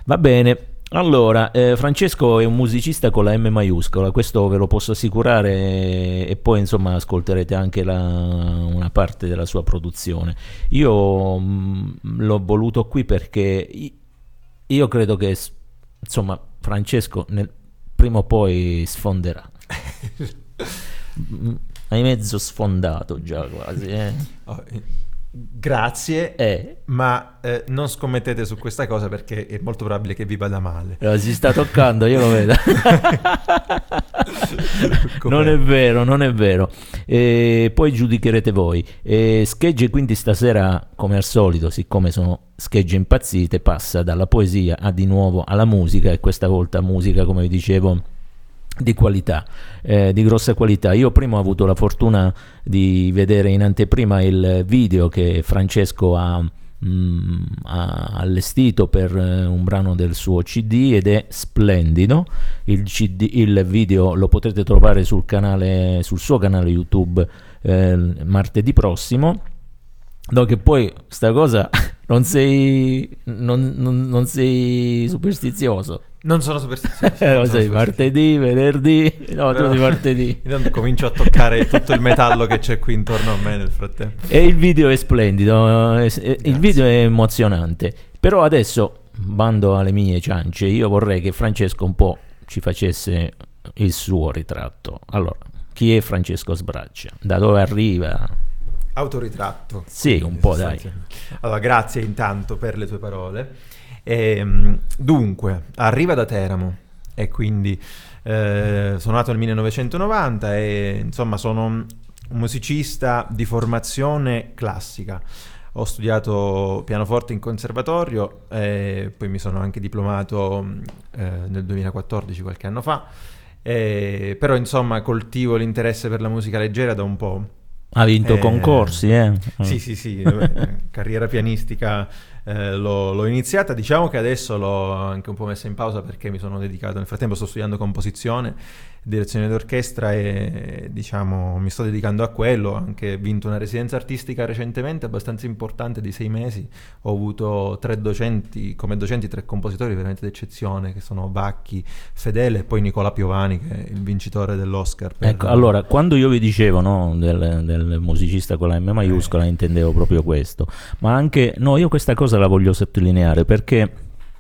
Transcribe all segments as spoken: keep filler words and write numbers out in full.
Va bene. Allora, eh, Francesco è un musicista con la M maiuscola, questo ve lo posso assicurare, e poi insomma ascolterete anche la- una parte della sua produzione. Io mh, l'ho voluto qui perché i- io credo che s- insomma Francesco nel, prima o poi sfonderà. Mm, Hai mezzo sfondato già quasi, eh? Oh, eh, grazie, Eh, ma eh, non scommettete su questa cosa perché è molto probabile che vi vada male. eh, si sta toccando, io lo vedo. Non è vero, non è vero. E poi giudicherete voi. E schegge quindi stasera, come al solito, siccome sono schegge impazzite, passa dalla poesia a di nuovo alla musica, e questa volta musica, come vi dicevo, di qualità, eh, di grossa qualità. Io prima ho avuto la fortuna di vedere in anteprima il video che Francesco ha, mm, ha allestito per eh, un brano del suo C D, ed è splendido. Il, C D, il video lo potrete trovare sul canale, sul suo canale YouTube, eh, martedì prossimo. No, che poi sta cosa non sei non, non- non sei superstizioso. Non sono superstizioso. Eh, lo non sono sei, superstizioso. martedì, venerdì, no, tu Però- di martedì. Intanto comincio a toccare tutto il metallo che c'è qui intorno a me nel frattempo. E il video è splendido, eh, eh, il Grazie. video è emozionante. Però adesso, bando alle mie ciance, io vorrei che Francesco un po' ci facesse il suo ritratto. Allora, chi è Francesco Sbraccia? Da dove arriva? Autoritratto. Sì, un po', dai. sostanzialmente. Allora, grazie intanto per le tue parole. Ehm, dunque, arriva da Teramo e quindi eh, sono nato nel millenovecentonovanta e insomma sono un musicista di formazione classica. Ho studiato pianoforte in conservatorio e poi mi sono anche diplomato eh, nel duemilaquattordici, qualche anno fa. Eh, però insomma coltivo l'interesse per la musica leggera da un po'. Ha vinto Eh, concorsi, eh? Sì, sì, sì, vabbè, carriera pianistica eh, l'ho, l'ho iniziata, diciamo che adesso l'ho anche un po' messa in pausa perché mi sono dedicato, nel frattempo sto studiando composizione, direzione d'orchestra e diciamo mi sto dedicando a quello. Ho anche vinto una residenza artistica recentemente, abbastanza importante, di sei mesi. Ho avuto tre docenti, come docenti tre compositori veramente d'eccezione, che sono Vacchi, Fedele e poi Nicola Piovani, che è il vincitore dell'Oscar per- Ecco, allora, quando io vi dicevo, no, del, del musicista con la M maiuscola, intendevo proprio questo. Ma anche, no, io questa cosa la voglio sottolineare perché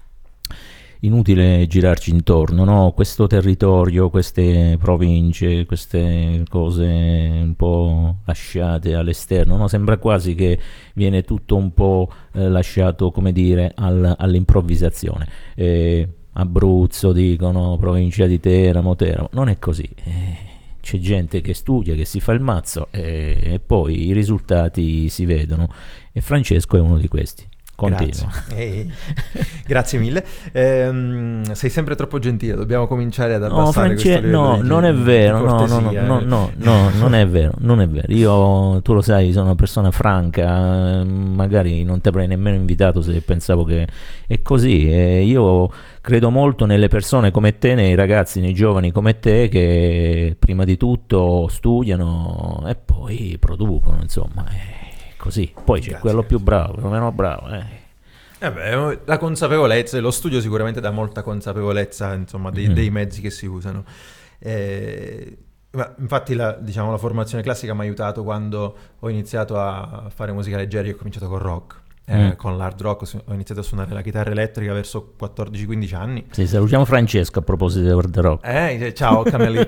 inutile girarci intorno, no? Questo territorio, queste province, queste cose un po' lasciate all'esterno, no? Sembra quasi che viene tutto un po' eh, lasciato, come dire, al- all'improvvisazione. Eh, Abruzzo, dicono, provincia di Teramo, Teramo. Non è così. Eh, c'è gente che studia, che si fa il mazzo, e, e poi i risultati si vedono. E Francesco è uno di questi. Continua. Grazie. Ehi, grazie mille. Ehm, sei sempre troppo gentile, dobbiamo cominciare ad abbassare No, France- questo livello no, di- non è di vero, no, no, no, cortesia, no, eh. no, no, non è vero, non è vero. Io, tu lo sai, sono una persona franca, eh, magari non ti avrei nemmeno invitato se pensavo che è così. E io credo molto nelle persone come te, nei ragazzi, nei giovani come te, che prima di tutto studiano e poi producono, insomma, è così. Poi c'è Grazie. quello più bravo, quello meno bravo, eh. Eh beh, la consapevolezza e lo studio sicuramente dà molta consapevolezza, insomma, dei, Mm. dei mezzi che si usano. Eh, ma infatti la, diciamo, la formazione classica mi ha aiutato quando ho iniziato a fare musica leggera. Io ho cominciato con rock, eh, Mm. con l'hard rock. Ho iniziato a suonare la chitarra elettrica verso quattordici quindici anni. Sì, salutiamo Francesco a proposito di Hard Rock. Eh, ciao Cameli.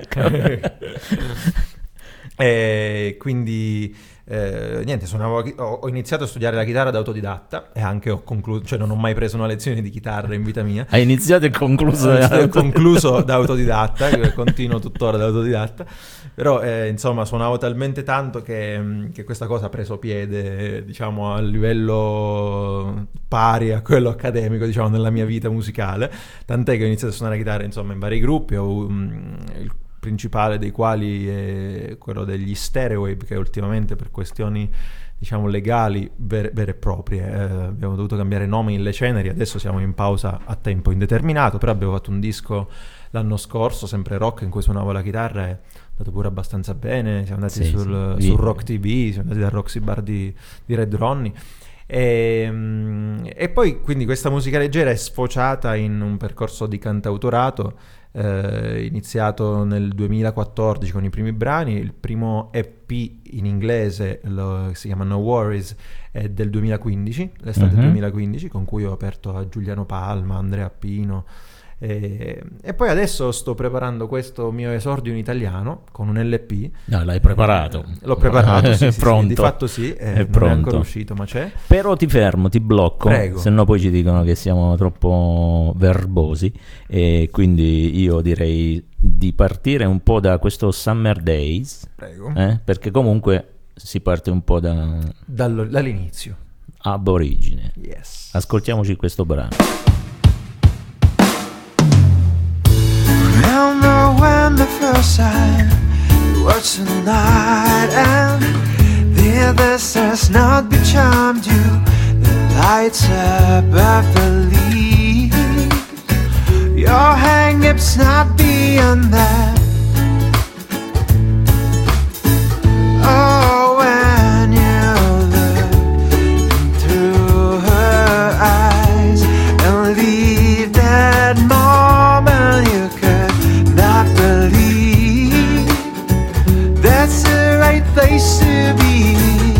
E quindi eh, niente, suonavo, ho, ho iniziato a studiare la chitarra da autodidatta e anche ho concluso, cioè non ho mai preso una lezione di chitarra in vita mia. Hai iniziato e concluso. Ho concluso da autodidatta, che continuo tuttora da autodidatta, però eh, insomma suonavo talmente tanto che, che questa cosa ha preso piede, diciamo, a livello pari a quello accademico, diciamo, nella mia vita musicale, tant'è che ho iniziato a suonare la chitarra, insomma, in vari gruppi. Ho, um, il principale dei quali è quello degli Stereowave, che ultimamente per questioni, diciamo, legali vere, vere e proprie eh, abbiamo dovuto cambiare nome in Le Ceneri. Adesso siamo in pausa a tempo indeterminato, però abbiamo fatto un disco l'anno scorso, sempre rock, in cui suonavo la chitarra, e è andato pure abbastanza bene. Siamo andati Sì, sul, sì. su Rock T V, siamo andati da Roxy Bar di, di Red Ronnie. E, mm, e poi quindi questa musica leggera è sfociata in un percorso di cantautorato eh, iniziato nel duemilaquattordici con i primi brani. Il primo E P in inglese lo, si chiama No Worries, è del duemilaquindici, l'estate Mhm. duemilaquindici, con cui ho aperto a Giuliano Palma, Andrea Pino. E, e poi adesso sto preparando questo mio esordio in italiano con un L P. No, l'hai preparato. Eh, l'ho preparato, sì, È sì, sì, pronto. di fatto sì, eh, È non è pronto. ancora uscito, ma c'è. Però ti fermo, ti blocco, Prego. se no poi ci dicono che siamo troppo verbosi, e quindi io direi di partire un po' da questo Summer Days, Prego. eh, perché comunque si parte un po' da Dallo- dall'inizio. aborigine. Yes. Ascoltiamoci questo brano. Remember when the first time you watched the night and the others has not be charmed you, the lights up perfectly, your hang-ups not beyond that. Oh, when you look through her eyes and leave that moment you could not believe, that's the right place to be.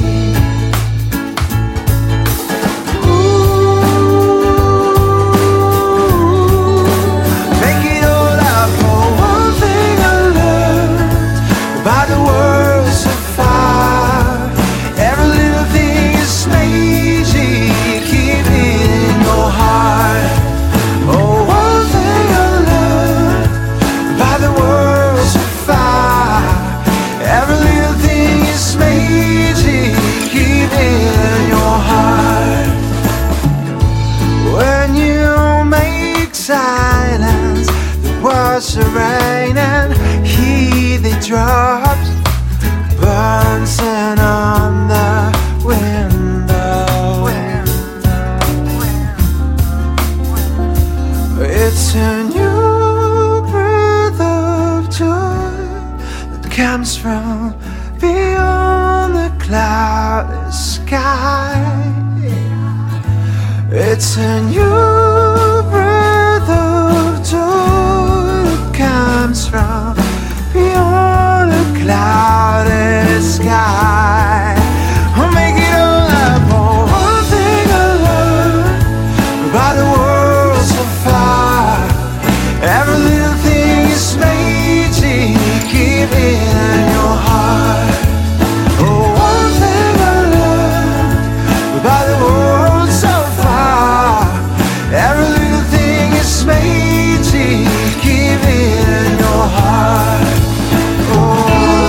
Ooh, make it all up for one thing I learned about the world so far. Every little thing is magic, keep it in your heart. Oh, one thing I learned about the world so far. Every little thing is magic, keep it in your heart. When you make silence, the words are rain and hear the drops bouncing on the window. It's a new breath of joy that comes from beyond the cloudless sky. It's a new breath of joy that comes from beyond the cloudless sky. I'll make it all up for one thing I learned about the world so far. Every little thing is magic, keep it in your heart. Oh, one thing I learned about the world so far. Every little thing is magic, keep it in your heart. Oh.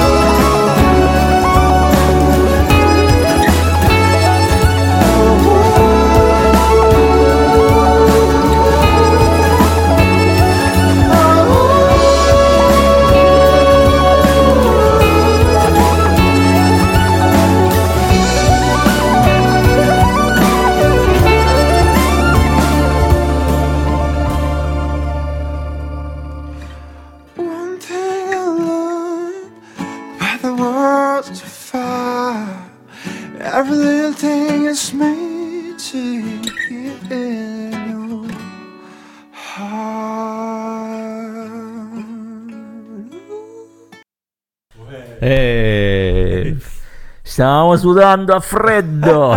One thing I learned about the world so far. Every little thing is made to keep in your heart. Eh, stavamo sudando a freddo.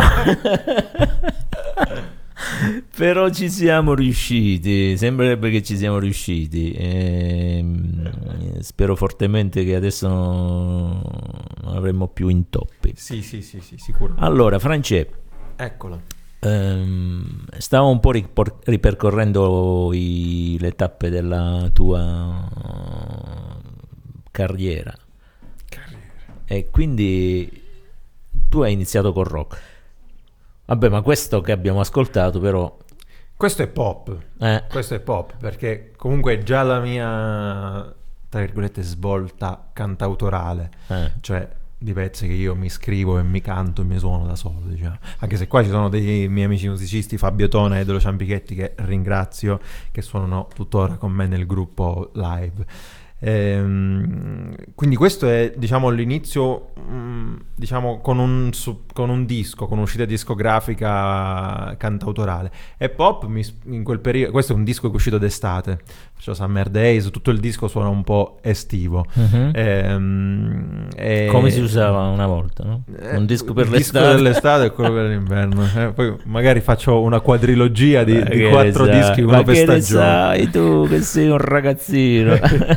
Però ci siamo riusciti, sembrerebbe che ci siamo riusciti. Ehm, spero fortemente che adesso non avremo più intoppi. Sì, sì, sì, sì, sicuro. Allora, France, Eccola. ehm, stavo un po' ripor- ripercorrendo i- le tappe della tua carriera. E quindi tu hai iniziato col rock. Vabbè, ma questo che abbiamo ascoltato però... Questo è pop. Eh, Questo è pop, perché comunque già la mia, tra virgolette, svolta cantautorale, eh. cioè di pezzi che io mi scrivo e mi canto e mi suono da solo, diciamo. Anche se qua ci sono dei miei amici musicisti, Fabio Tona e Delo Ciampichetti, che ringrazio, che suonano tuttora con me nel gruppo live. Ehm, quindi questo è, diciamo, l'inizio, mh, diciamo, con un, su, con un disco, con un'uscita discografica cantautorale. E pop, mi, in quel periodo, questo è un disco che è uscito d'estate, cioè Summer Days, tutto il disco suona un po' estivo. Mhm. Ehm, e- Come si usava una volta, no? Eh, Un disco per il l'estate. disco dell'estate e quello per l'inverno. Eh, poi magari faccio una quadrilogia di, Ma di che quattro ne sai? dischi, Ma uno per che ne stagione. sai tu che sei un ragazzino?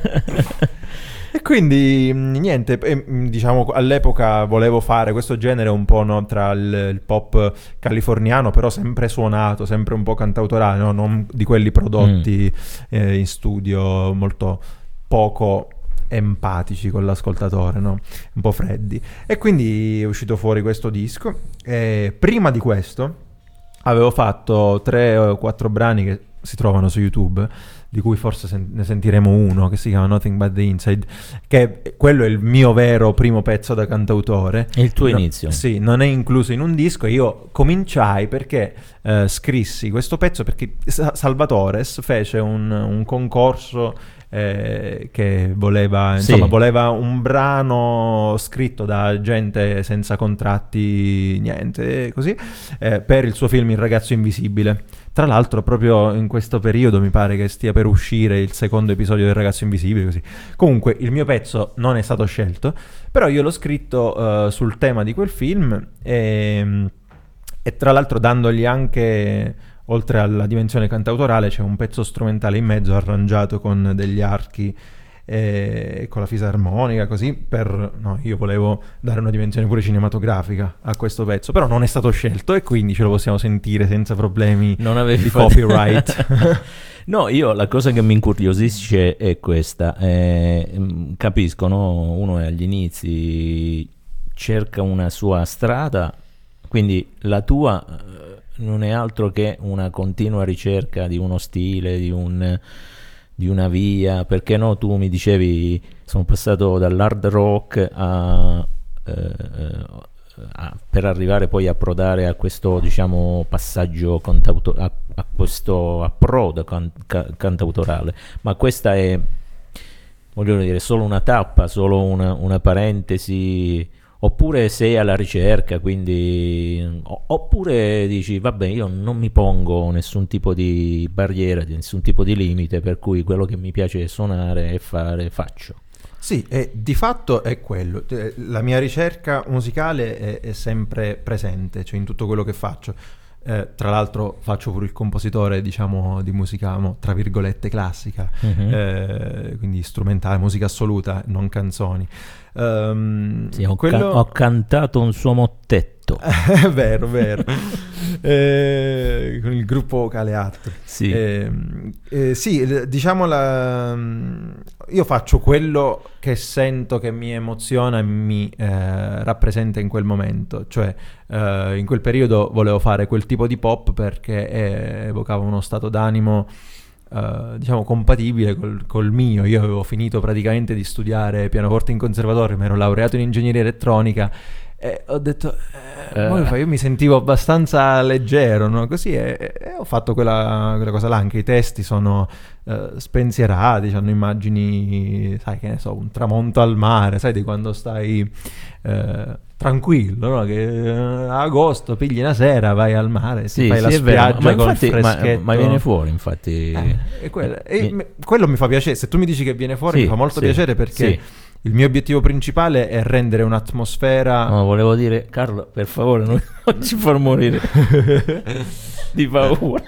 E quindi mh, niente, e, mh, diciamo all'epoca volevo fare questo genere un po', no, tra il, il pop californiano, però sempre suonato, sempre un po' cantautorale, no? Non di quelli prodotti eh, in studio, molto poco empatici con l'ascoltatore, no? Un po' freddi. E quindi è uscito fuori questo disco. E prima di questo avevo fatto tre o quattro brani che si trovano su YouTube, di cui forse sen- ne sentiremo uno che si chiama Nothing But The Inside, che quello è il mio vero primo pezzo da cantautore. È il tuo No, inizio. sì, non è incluso in un disco. Io cominciai perché eh, scrissi questo pezzo perché Sa- Salvatores fece un, un concorso eh, che voleva, Sì. insomma, voleva un brano scritto da gente senza contratti, niente, così, eh, per il suo film Il ragazzo invisibile. Tra l'altro proprio in questo periodo mi pare che stia per uscire il secondo episodio del Ragazzo Invisibile, così. Comunque il mio pezzo non è stato scelto, però io l'ho scritto eh, sul tema di quel film e, e tra l'altro dandogli anche, oltre alla dimensione cantautorale, c'è un pezzo strumentale in mezzo arrangiato con degli archi e con la fisarmonica, così, per no, io volevo dare una dimensione pure cinematografica a questo pezzo, però non è stato scelto e quindi ce lo possiamo sentire senza problemi Non avevi di fatto- copyright. No, io la cosa che mi incuriosisce è questa. eh, mm, capisco, no? Uno è agli inizi, cerca una sua strada, quindi la tua eh, non è altro che una continua ricerca di uno stile, di un di una via, perché no? Tu mi dicevi sono passato dall'hard rock a, eh, a- per arrivare poi a approdare a questo, diciamo, passaggio cantauto- a, a questo approdo can- ca- cantautorale, ma questa è, voglio dire, solo una tappa, solo una, una parentesi, oppure sei alla ricerca, quindi o- oppure dici vabbè, io non mi pongo nessun tipo di barriera, di nessun tipo di limite, per cui quello che mi piace suonare e fare faccio. Sì, e di fatto è quello. Eh, La mia ricerca musicale è, è sempre presente, cioè in tutto quello che faccio. Eh, tra l'altro faccio pure il compositore, diciamo, di musica, mo, tra virgolette, classica, Mhm. eh, quindi strumentale, musica assoluta, non canzoni. Ehm, Sì, ho, quello- ca- ho cantato un suo mottetto. È vero, vero. Eh, con il gruppo vocale Atto. Sì. Ehm, eh, sì, l- diciamo la, io faccio quello che sento che mi emoziona e mi eh, rappresenta in quel momento, cioè eh, in quel periodo volevo fare quel tipo di pop perché eh, evocava uno stato d'animo eh, diciamo compatibile col, col mio. Io avevo finito praticamente di studiare pianoforte in conservatorio, mi ero laureato in ingegneria elettronica e ho detto eh, Eh. mo io mi sentivo abbastanza leggero, no? Così e, e ho fatto quella, quella cosa là. Anche i testi sono eh, spensierati, hanno immagini, sai, che ne so, un tramonto al mare, sai, di quando stai eh, tranquillo, no? Che eh, a agosto pigli una sera, vai al mare, Sì, ti fai sì, la è vero, spiaggia ma, col infatti, ma, freschetto. ma viene fuori, infatti. Eh, e quello, e Mi- me- quello mi fa piacere. Se tu mi dici che viene fuori, Sì, mi fa molto sì, piacere perché sì. il mio obiettivo principale è rendere un'atmosfera. No, volevo dire, Carlo, per favore, non, non ci far morire di paura.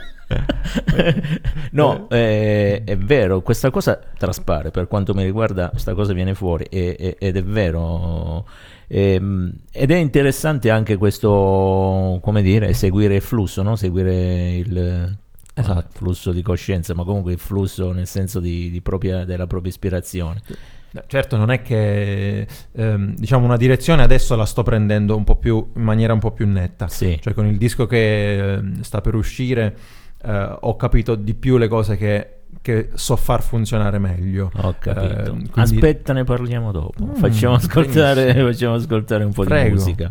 No, eh, è vero, questa cosa traspare, per quanto mi riguarda, questa cosa viene fuori e- e- ed è vero. Ehm, ed è interessante anche questo, come dire, seguire il flusso, no? Seguire il Esatto. flusso di coscienza, ma comunque il flusso nel senso di, di propria, della propria ispirazione. Certo, non è che ehm, diciamo una direzione adesso la sto prendendo un po' più in maniera un po' più netta. Sì. Cioè con il disco che ehm, sta per uscire eh, ho capito di più le cose che, che so far funzionare meglio. Ho capito. Eh, quindi- Aspetta, ne parliamo dopo. Mm, facciamo, ascoltare, benissimo. facciamo ascoltare un po' Prego. di musica.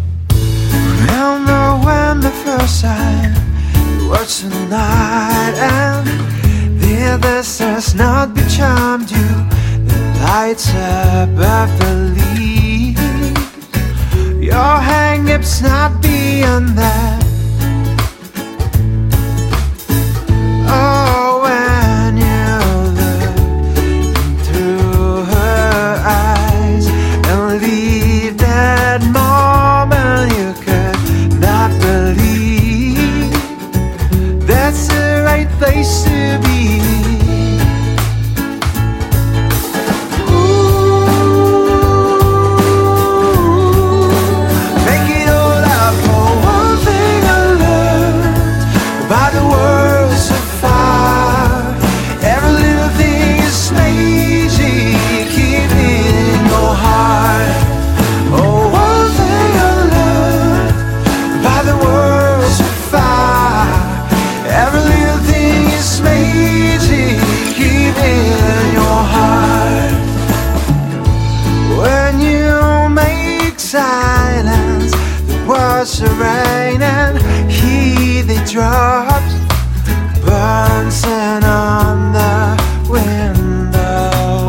Remember when the first time you were tonight has not be charmed you. The lights above the leaves. Your hang-ups not beyond that. Oh, when you look through her eyes and leave that moment, you could not believe that's the right place to be. Silence, the words are rain and hear the drops bouncing on the window.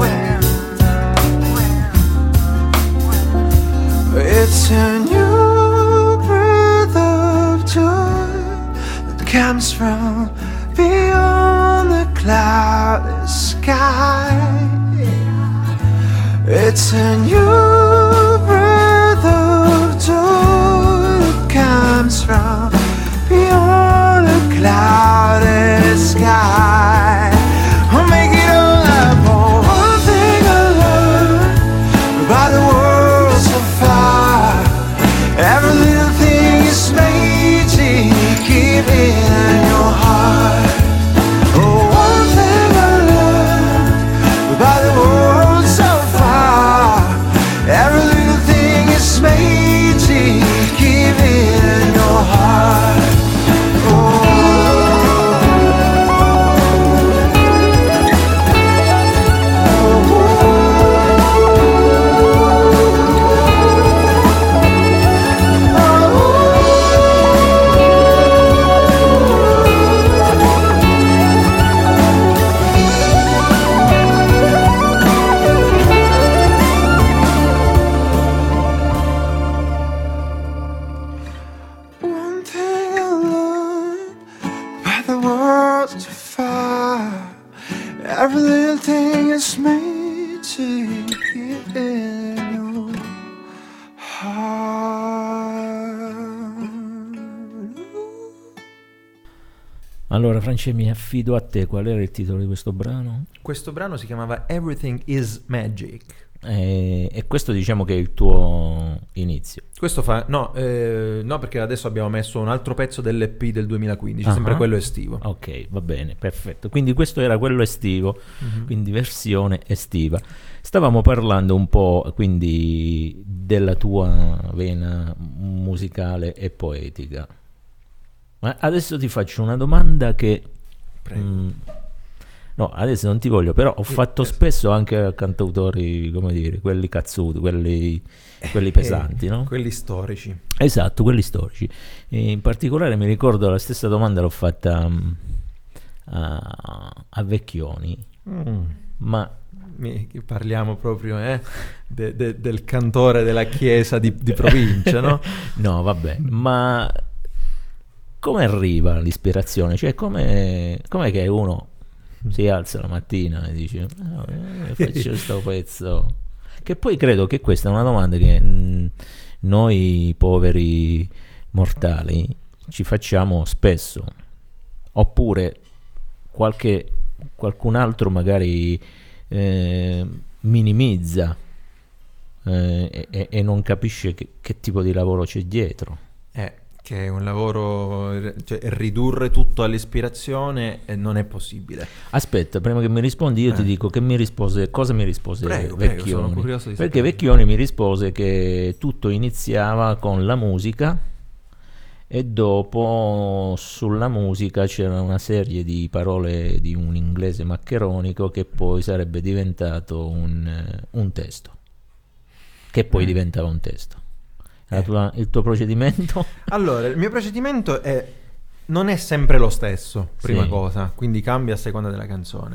It's a new breath of joy that comes from beyond the cloudless sky. It's a new comes from beyond the clouded sky. I'll make it all up. Oh, one thing I learned about the world so far. Every little thing is made to keep it in your heart. Oh, one thing I learned about the world so far. Every little thing is made to keep it in your heart. Every little thing is made to keep in your heart. Allora, France, mi affido a te. Qual era il titolo di questo brano? Questo brano si chiamava Everything is Magic. E, e questo diciamo che è il tuo inizio. Questo fa no, eh, no, perché adesso abbiamo messo un altro pezzo dell'E P del duemilaquindici, uh-huh. sempre quello estivo. Ok, va bene, perfetto. Quindi questo era quello estivo, uh-huh. quindi versione estiva. Stavamo parlando un po' quindi della tua vena musicale e poetica. Ma adesso ti faccio una domanda che mh, no, adesso non ti voglio, però ho fatto spesso anche a cantautori, come dire, quelli cazzuti, quelli, quelli pesanti, eh, no? Quelli storici. Esatto, quelli storici. E in particolare mi ricordo la stessa domanda l'ho fatta um, a, a Vecchioni, mm. ma... Mi, parliamo proprio eh, de, de, del cantore della chiesa di, di provincia, no? No, vabbè, ma come arriva l'ispirazione? Cioè, come com'è che uno si alza la mattina e dice oh, eh, faccio questo pezzo, che poi credo che questa è una domanda che mh, noi poveri mortali ci facciamo spesso, oppure qualche qualcun altro magari eh, minimizza eh, e, e non capisce che, che tipo di lavoro c'è dietro. Eh che è un lavoro, cioè ridurre tutto all'ispirazione non è possibile. Aspetta, prima che mi rispondi io eh. ti dico che mi rispose, cosa mi rispose prego, Vecchioni, prego, sono curioso di perché sapere. Vecchioni mi rispose che tutto iniziava con la musica e dopo sulla musica c'era una serie di parole di un inglese maccheronico che poi sarebbe diventato un, un testo, che poi eh. diventava un testo. La tua, il tuo procedimento? Allora, il mio procedimento è non è sempre lo stesso, prima sì. cosa, quindi cambia a seconda della canzone.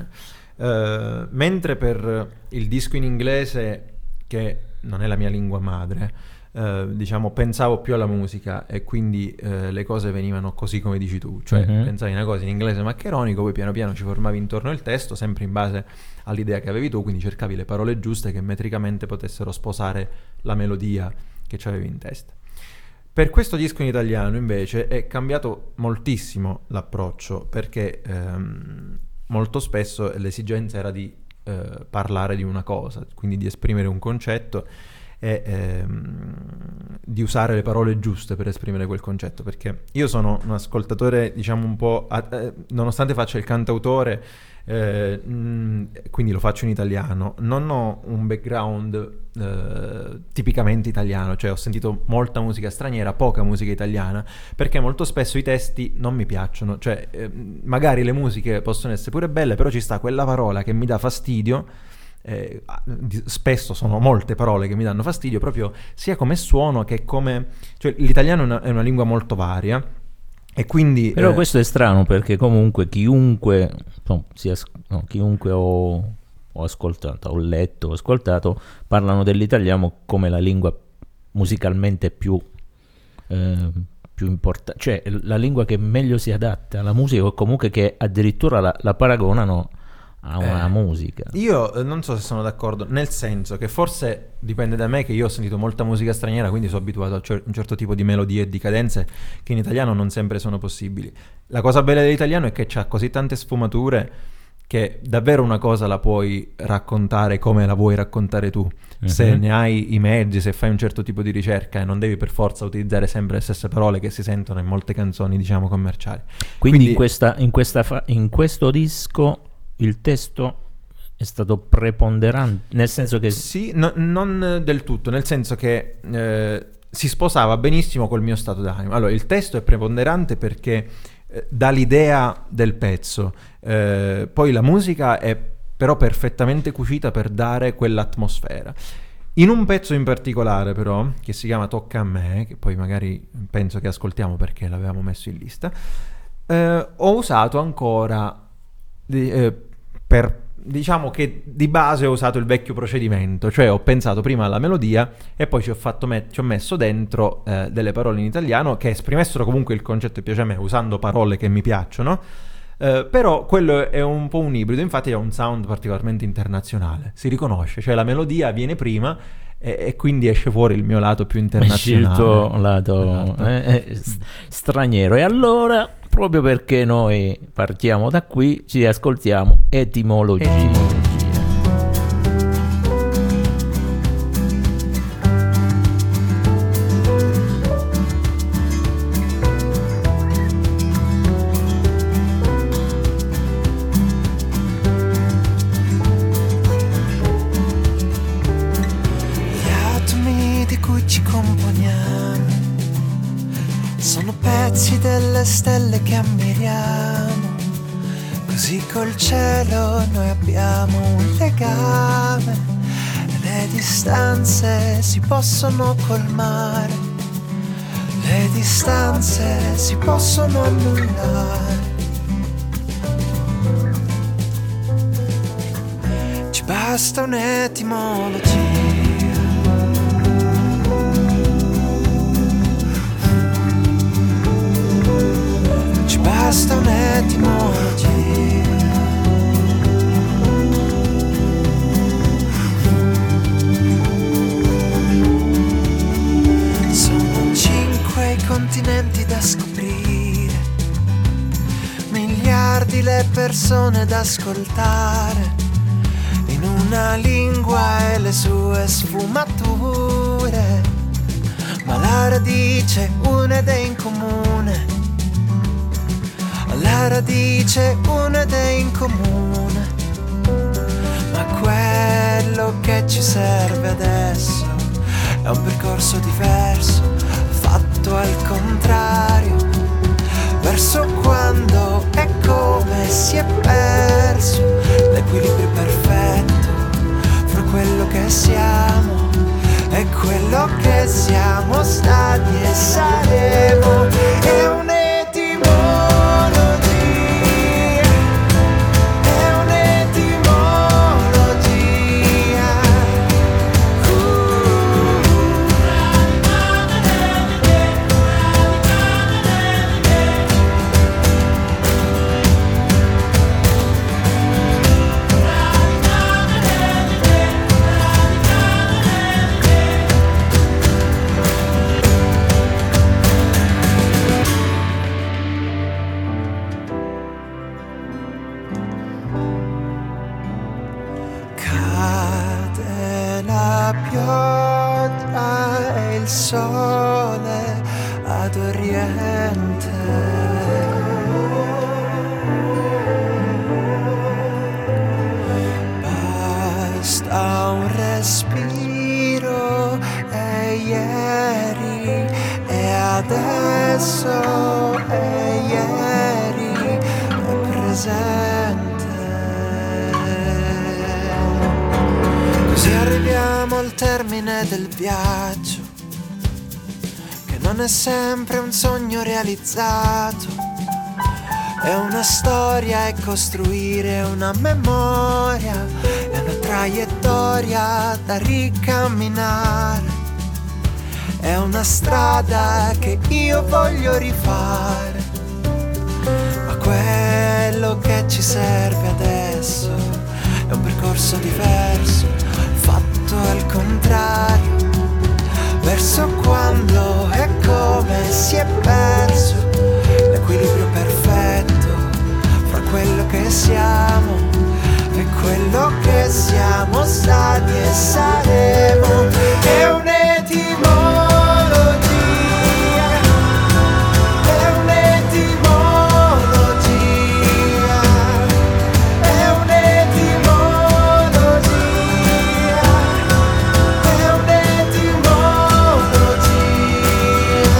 Uh, mentre per il disco in inglese, che non è la mia lingua madre, uh, diciamo pensavo più alla musica e quindi uh, le cose venivano così come dici tu, cioè uh-huh. pensavi una cosa in inglese maccheronico, poi piano piano ci formavi intorno il testo, sempre in base all'idea che avevi tu, quindi cercavi le parole giuste che metricamente potessero sposare la melodia che ci avevi in testa. Per questo disco in italiano invece è cambiato moltissimo l'approccio, perché um, molto spesso l'esigenza era di eh, parlare di una cosa, quindi di esprimere un concetto e ehm, di usare le parole giuste per esprimere quel concetto, perché io sono un ascoltatore, diciamo un po', eh, nonostante faccia il cantautore, eh, mh, quindi lo faccio in italiano, non ho un background eh, tipicamente italiano, cioè ho sentito molta musica straniera, poca musica italiana, perché molto spesso i testi non mi piacciono, cioè eh, magari le musiche possono essere pure belle, però ci sta quella parola che mi dà fastidio. Eh, spesso sono molte parole che mi danno fastidio, proprio sia come suono che come, cioè l'italiano è una, è una lingua molto varia e quindi però eh... questo è strano, perché comunque chiunque no, sia, no, chiunque ho, ho ascoltato, ho letto, ho ascoltato, parlano dell'italiano come la lingua musicalmente più eh, più importante, cioè la lingua che meglio si adatta alla musica, o comunque che addirittura la, la paragonano a una eh, musica. Io eh, non so se sono d'accordo, nel senso che forse dipende da me, che io ho sentito molta musica straniera, quindi sono abituato a cer- un certo tipo di melodie e di cadenze che in italiano non sempre sono possibili. La cosa bella dell'italiano è che c'ha così tante sfumature che davvero una cosa la puoi raccontare come la vuoi raccontare tu, uh-huh. se ne hai i mezzi, se fai un certo tipo di ricerca, e non devi per forza utilizzare sempre le stesse parole che si sentono in molte canzoni, diciamo, commerciali. Quindi, quindi in, questa, in, questa fa- in questo disco il testo è stato preponderante, nel senso che... Sì, no, non del tutto, nel senso che eh, si sposava benissimo col mio stato d'animo. Allora, il testo è preponderante perché eh, dà l'idea del pezzo, eh, poi la musica è però perfettamente cucita per dare quell'atmosfera. In un pezzo in particolare però, che si chiama Tocca a me, che poi magari penso che ascoltiamo perché l'avevamo messo in lista, eh, ho usato ancora... Di, eh, per, diciamo che di base ho usato il vecchio procedimento, cioè ho pensato prima alla melodia e poi ci ho, fatto met- ci ho messo dentro eh, delle parole in italiano che esprimessero comunque il concetto che piace a me, usando parole che mi piacciono, eh, però quello è un po' un ibrido, infatti ha un sound particolarmente internazionale, si riconosce, cioè la melodia viene prima e, e quindi esce fuori il mio lato più internazionale. Il tuo lato esatto. eh, eh, straniero. E allora, proprio perché noi partiamo da qui, ci ascoltiamo Etimologia. Etimologia. Gli atomi di cui ci componiamo sono pezzi delle stelle che ammiriamo, così col cielo noi abbiamo un legame, le distanze si possono colmare, le distanze si possono annullare. Ci basta un'etimologia. Basta un'etimologia. Sono cinque i continenti da scoprire, miliardi le persone da ascoltare, in una lingua e le sue sfumature, ma la radice une ed è in comune. La radice une ed è in comune, ma quello che ci serve adesso è un percorso diverso, fatto al contrario, verso quando e come si è perso l'equilibrio perfetto fra quello che siamo e quello che siamo stati e saremo. È un etimologia, è un etimologia. presente. Basta un respiro e ieri e adesso e ieri è presente. Così arriviamo al termine del viaggio, che non è sempre un sogno realizzato. È una storia e costruire una memoria, è una traiettoria da ricamminare, è una strada che io voglio rifare. Ma quello che ci serve adesso è un percorso diverso, fatto al contrario, verso quando e come si è perso l'equilibrio perfetto fra quello che siamo e quello che siamo stati e saremo. È un'etimologia, è un'etimologia, è un'etimologia, è un'etimologia.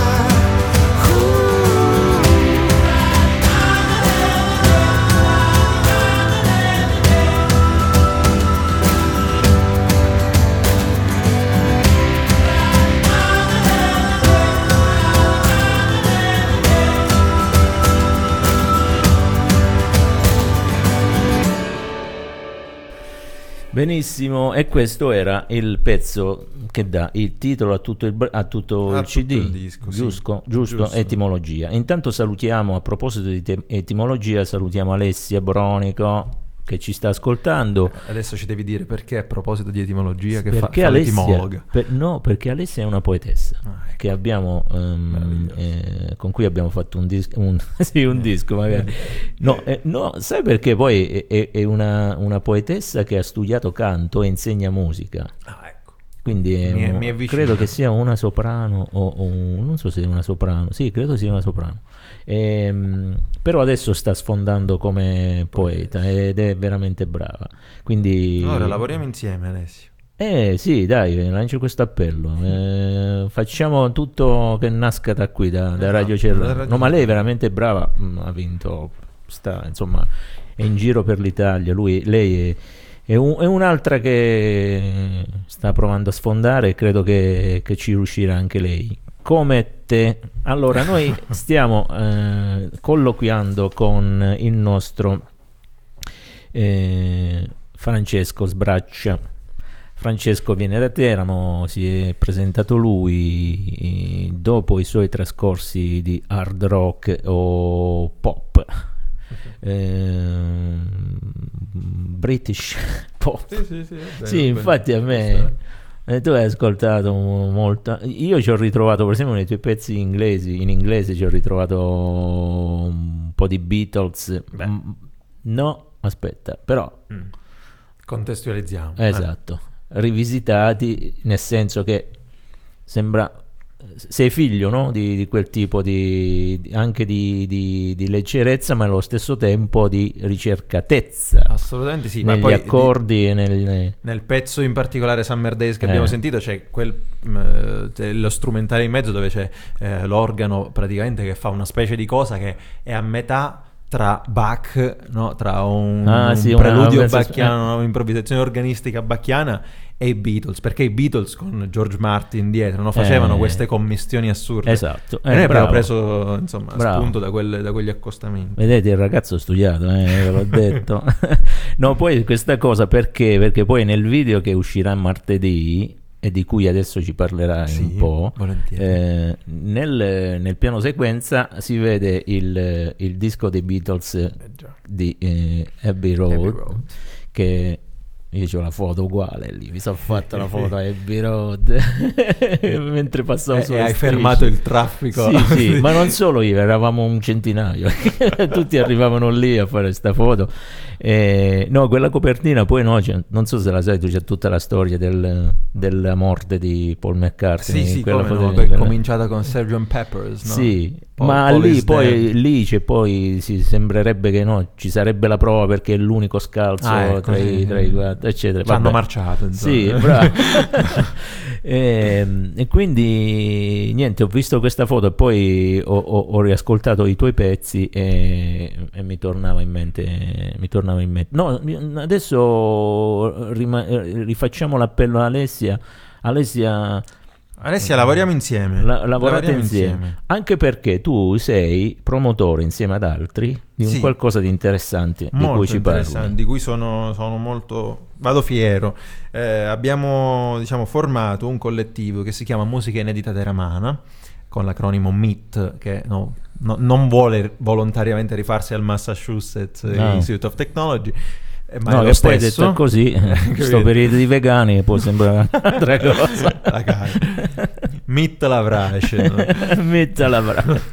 Benissimo, e questo era il pezzo che dà il titolo a tutto il, br- a tutto A il C D, tutto il disco, sì. giusto? Giusto? Giusto. Etimologia. Intanto salutiamo, a proposito di te- etimologia, salutiamo Alessia Bronico che ci sta ascoltando. Adesso ci devi dire perché, a proposito di etimologia, che fa, Perché fa Alessia, l'etimologa. per- no, perché Alessia è una poetessa Ah, ecco. che abbiamo, ehm, eh, con cui abbiamo fatto un disco, un, sì, un disco magari. No, eh, no, sai perché poi è, è- è una, una poetessa che ha studiato canto e insegna musica. Ah, ecco. Quindi è Mi è- un- mi è vicino. credo che sia una soprano o, o un- non so se è una soprano, sì, credo sia una soprano. Ehm, però adesso sta sfondando come poeta ed è veramente brava. Quindi Allora lavoriamo insieme, Alessio. eh sì, dai, lancio questo appello. Eh, facciamo tutto che nasca da qui, da, da Esatto, Radio da Cerrano. Radio No, ma lei è Cerrano. veramente brava, mm, ha vinto, sta, insomma, è in giro per l'Italia. Lui, lei è, è un- è un'altra che sta provando a sfondare e credo che, che ci riuscirà anche lei. Come te. Allora, noi stiamo eh, colloquiando con il nostro eh, Francesco Sbraccia. Francesco viene da Teramo, si è presentato lui eh, dopo i suoi trascorsi di hard rock o pop, ehm, British pop. Sì, sì, sì. Bene, Sì, bene. infatti a me eh, tu hai ascoltato molto. Io ci ho ritrovato, per esempio, nei tuoi pezzi inglesi, in inglese ci ho ritrovato un po' di Beatles. Beh. Mm, no, aspetta, però Mm. Contestualizziamo. esatto, rivisitati, nel senso che sembra sei figlio, no? di, di quel tipo di di- anche di, di- di leggerezza, ma allo stesso tempo di ricercatezza Assolutamente sì. Ma negli poi accordi e nel, nel pezzo in particolare Summer Days che Eh. abbiamo sentito c'è quel mh, c'è lo strumentale in mezzo dove c'è eh, l'organo praticamente che fa una specie di cosa che è a metà tra Bach, no? Tra un, Ah, un sì, una- preludio una- bacchiano, un'improvvisazione organistica bacchiana e i Beatles, perché i Beatles con George Martin dietro no? facevano Eh. queste commistioni assurde. esatto. E noi Eh, abbiamo bravo. preso insomma Bravo. spunto da, quelle- da quegli accostamenti. Vedete, il ragazzo ha studiato, eh, ve l'ho detto. No, poi questa cosa perché? Perché poi nel video che uscirà martedì, e di cui adesso ci parlerai Sì, un po', volentieri. eh, nel, nel piano sequenza si vede il, il disco dei Beatles Eh già. di eh, Abbey Road, Abbey Road. che io c'ho la foto uguale lì, mi sono fatto la foto a Abbey Road mentre passavo e, su. e hai fermato il traffico. Sì, sì, ma non solo io, eravamo un centinaio, tutti arrivavano lì a fare sta foto. Eh, no, quella copertina poi no, cioè, non so se la sai tu, c'è tutta la storia del, della morte di Paul McCartney. Sì, sì, quella come foto- no, che è quella- cominciata con sergeant Peppers, no? Sì, Paul- ma Paul lì is poi dead. lì c'è poi si sembrerebbe che no, ci sarebbe la prova perché è l'unico scalzo Ah, ecco, tra, i, sì. tra i quattro, eccetera. Ci hanno Vabbè. marciato, insomma. Sì, bravo. e, e quindi niente, ho visto questa foto e poi ho, ho- ho riascoltato i tuoi pezzi e, e mi tornava in mente, mi tornava in mente. No, adesso rima- rifacciamo l'appello a Alessia. Alessia, Alessia, lavoriamo insieme. la- lavorate Lavoriamo insieme. Anche perché tu sei promotore insieme ad altri di un Sì. qualcosa di interessante di Molto cui ci parli. interessante, di cui sono, sono molto vado fiero. Eh, abbiamo diciamo formato un collettivo che si chiama Musica Inedita Teramana, con l'acronimo M I T, che no, no- non vuole volontariamente rifarsi al Massachusetts No. Institute of Technology, eh, ma No, è lo che poi stesso. detto così, questo Capito? periodo di vegani può sembrare un'altra cosa. La cara. M I T la brace, no? Metta la brava.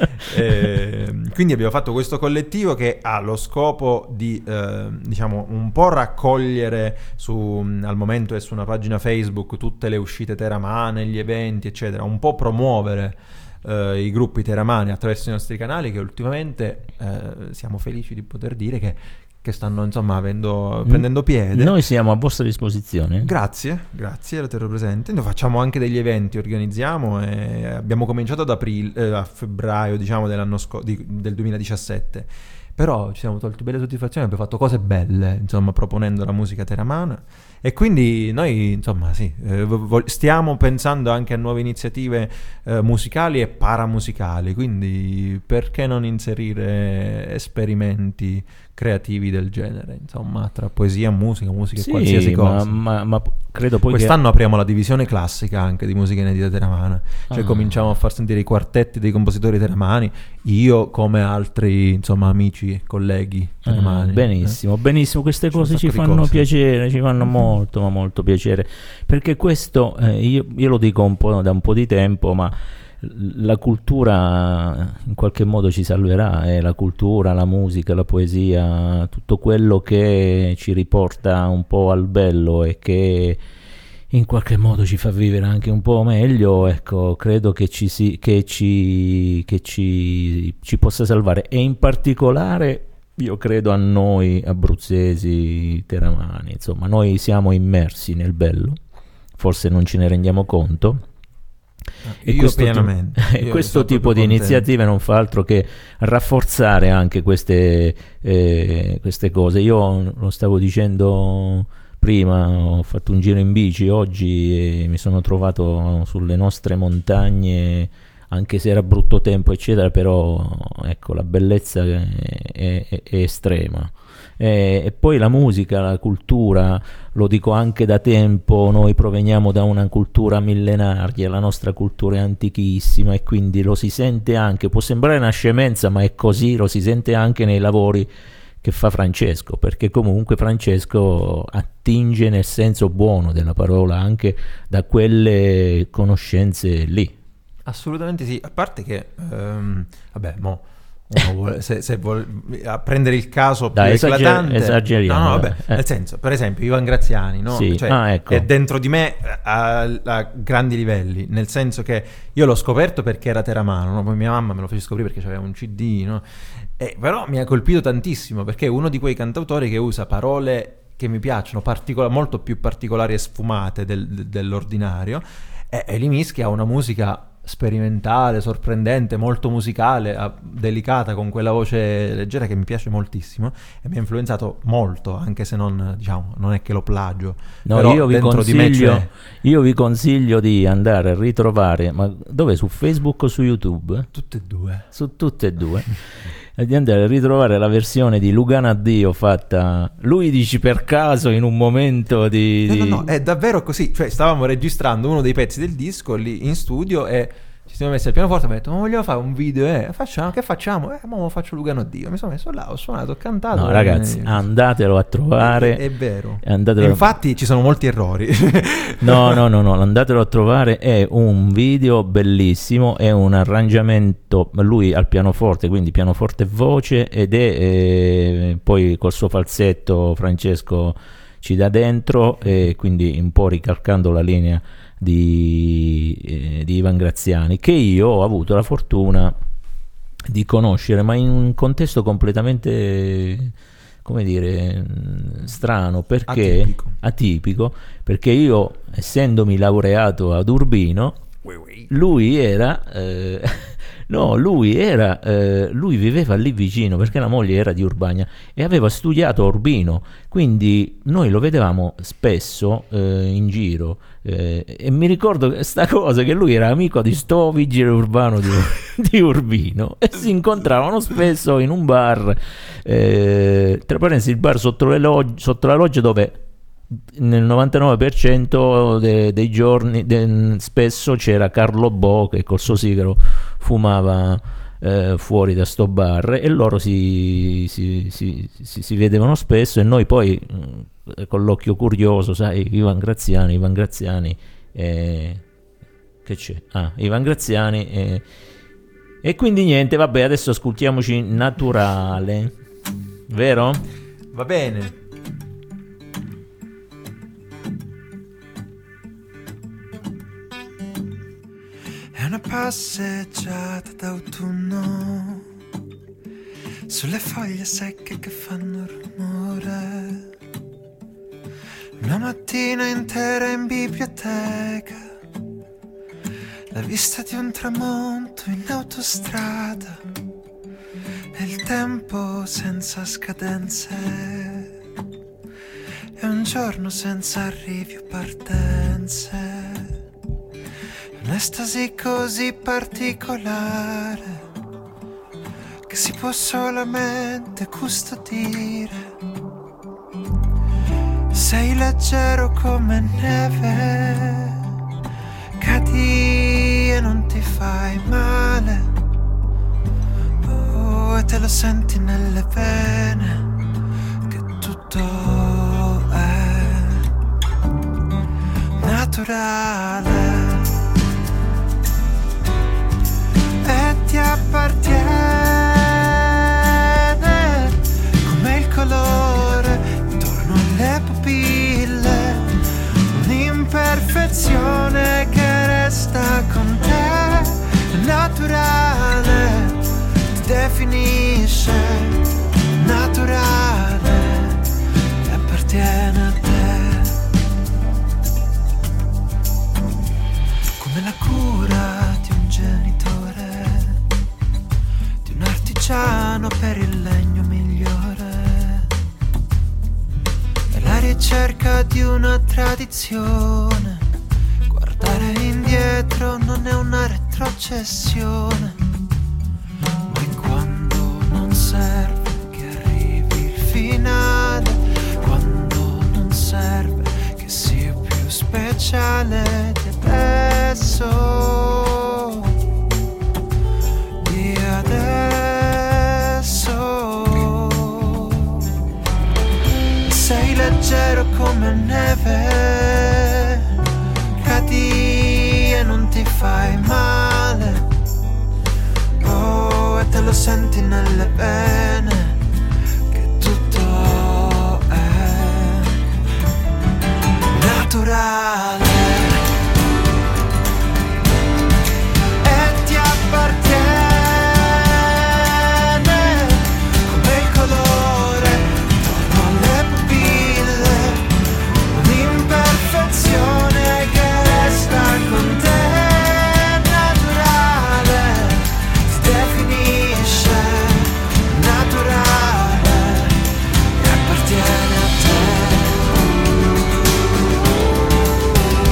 Eh, quindi abbiamo fatto questo collettivo che ha lo scopo di eh, diciamo un po' raccogliere su, al momento è su una pagina Facebook tutte le uscite teramane, gli eventi eccetera, un po' promuovere eh, i gruppi teramani attraverso i nostri canali, che ultimamente eh, siamo felici di poter dire che, che stanno insomma avendo, prendendo piede. Noi siamo a vostra disposizione. Grazie, grazie, lo terrò presente. Noi facciamo anche degli eventi, organizziamo e abbiamo cominciato ad aprile, eh, a febbraio diciamo dell'anno scorso, del duemiladiciassette. Però ci siamo tolti belle soddisfazioni, abbiamo fatto cose belle, insomma, proponendo la musica teramana. E quindi noi, insomma, sì, eh, vo- stiamo pensando anche a nuove iniziative eh, musicali e paramusicali, quindi perché non inserire esperimenti creativi del genere, insomma, tra poesia, musica, musica Sì, e qualsiasi ma, cosa. ma, ma credo poi Quest'anno apriamo la divisione classica anche di musica inedita teramana, cioè Ah. cominciamo a far sentire i quartetti dei compositori teramani, io come altri insomma amici e colleghi che... teramani. Ah, benissimo, benissimo, queste C'è un cose ci sacco di fanno cose. piacere, ci fanno molto, ma molto piacere, perché questo, eh, io, io lo dico un po' da un po' di tempo, ma la cultura in qualche modo ci salverà, eh, la cultura, la musica, la poesia, tutto quello che ci riporta un po' al bello e che in qualche modo ci fa vivere anche un po' meglio, ecco, credo che ci, si, che ci, che ci, ci possa salvare, e in particolare io credo a noi abruzzesi, teramani, insomma, noi siamo immersi nel bello, forse non ce ne rendiamo conto. E Io questo, pienamente. ti- e Io questo sono tipo proprio di contento. iniziative non fa altro che rafforzare anche queste, eh, queste cose. Io lo stavo dicendo prima, ho fatto un giro in bici oggi e mi sono trovato sulle nostre montagne, anche se era brutto tempo eccetera, però ecco, la bellezza è, è- è estrema. E, e poi la musica, la cultura, lo dico anche da tempo, noi proveniamo da una cultura millenaria, la nostra cultura è antichissima e quindi lo si sente anche, può sembrare una scemenza ma è così, lo si sente anche nei lavori che fa Francesco, perché comunque Francesco attinge nel senso buono della parola anche da quelle conoscenze lì. Assolutamente sì, a parte che ehm, vabbè, mo uno vuole, se, se vuole a prendere il caso più Dai, esager- eclatante, esageriamo, no, no, dai. vabbè, Eh. nel senso, per esempio Ivan Graziani, no? Sì, Cioè, ah, ecco. è dentro di me a, a grandi livelli, nel senso che io l'ho scoperto perché era teramano, no? Poi mia mamma me lo fece scoprire perché aveva un C D, no? E, però mi ha colpito tantissimo perché è uno di quei cantautori che usa parole che mi piacciono, particola- molto più particolari e sfumate del- de- dell'ordinario, e, e li mischia a una musica sperimentale, sorprendente, molto musicale, a- delicata, con quella voce leggera che mi piace moltissimo e mi ha influenzato molto, anche se non, diciamo, non è che lo plagio. No, però io vi, dentro di me consiglio, c'è- io vi consiglio di andare a ritrovare, ma dove? Su Facebook o su YouTube? tutte e due. Su tutte e due. E di andare a ritrovare la versione di Lugano Addio fatta, lui dici per caso in un momento di... No, no, di- no, è davvero così. Cioè, stavamo registrando uno dei pezzi del disco lì in studio e ci ci siamo messi al pianoforte, abbiamo detto ma vogliamo fare un video, eh? Facciamo, che facciamo? Eh, ma lo faccio Lugano Dio. Mi sono messo là, ho suonato, ho cantato. No, ragazzi, andatelo a trovare. È, è vero. Andatelo... Infatti ci sono molti errori. No, no, no, no, andatelo a trovare, è un video bellissimo, è un arrangiamento, lui al pianoforte, quindi pianoforte e voce, ed è eh, poi col suo falsetto Francesco ci dà dentro, e quindi un po' ricalcando la linea di, eh, di Ivan Graziani, che io ho avuto la fortuna di conoscere, ma in un contesto completamente, come dire, strano, perché Atipico. atipico, perché io, essendomi laureato ad Urbino, lui era eh, no, lui era eh, lui viveva lì vicino, perché la moglie era di Urbania e aveva studiato a Urbino, quindi noi lo vedevamo spesso eh, in giro, eh, e mi ricordo questa cosa, che lui era amico di sto vigile urbano di, di Urbino, e si incontravano spesso in un bar, eh, tra parentesi il bar sotto, le log- sotto la loggia, dove nel novantanove per cento de- dei giorni de- spesso c'era Carlo Bo che col suo sigaro fumava eh, fuori da sto bar, e loro si, si, si, si, si vedevano spesso, e noi poi mh, con l'occhio curioso, sai, Ivan Graziani, Ivan Graziani eh, che c'è? Ah, Ivan Graziani eh, e quindi niente, vabbè, adesso ascoltiamoci Naturale, vero? Va bene. È una passeggiata d'autunno sulle foglie secche che fanno rumore. Una mattina intera in biblioteca, la vista di un tramonto in autostrada e il tempo senza scadenze. È un giorno senza arrivi o partenze. Un'estasi così particolare che si può solamente custodire. Sei leggero come neve, cadi e non ti fai male. Oh, e te lo senti nelle vene che tutto è naturale. E ti appartiene come il colore intorno alle pupille, un'imperfezione che resta con te, è naturale, ti definisce, naturale, e appartiene a te, come la cura di un genitore, per il legno migliore, e la ricerca di una tradizione. Guardare indietro non è una retrocessione, ma è quando non serve che arrivi il finale, quando non serve che sia più speciale di adesso, di adesso. Sei leggero come neve, cadi e non ti fai male. Oh, e te lo senti nelle vene che tutto è naturale. E ti appartiene come il colore intorno alle pupille, un'imperfezione che resta con te, naturale, ti definisce, naturale, e appartiene a te.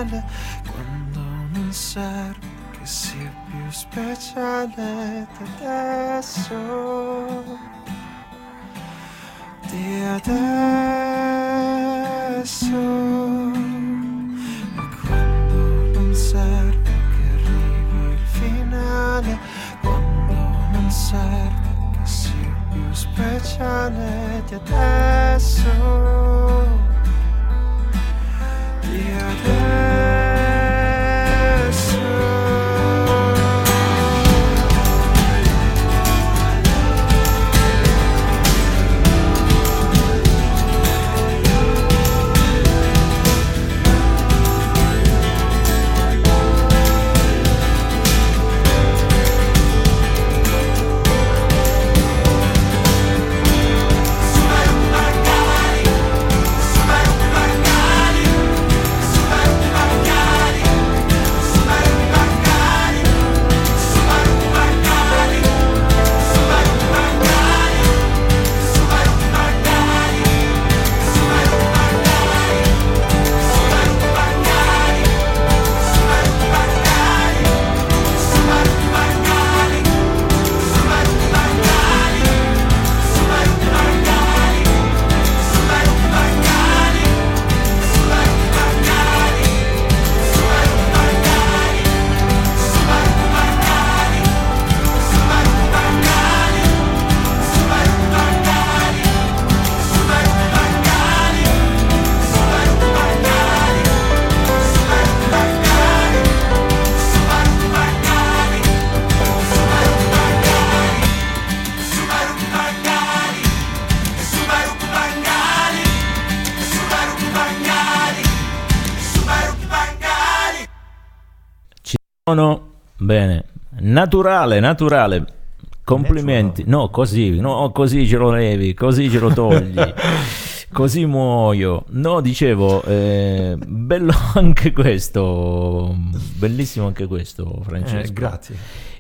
finale, quando non serve che sia più speciale di adesso, di adesso. E quando non serve che arrivi il finale, quando non serve che sia più speciale di adesso, di adesso. No, bene, naturale, naturale, complimenti. No, così, no, così ce lo levi, così ce lo togli, così muoio. No, dicevo, eh, bello anche questo, bellissimo anche questo, Francesco. Eh, grazie.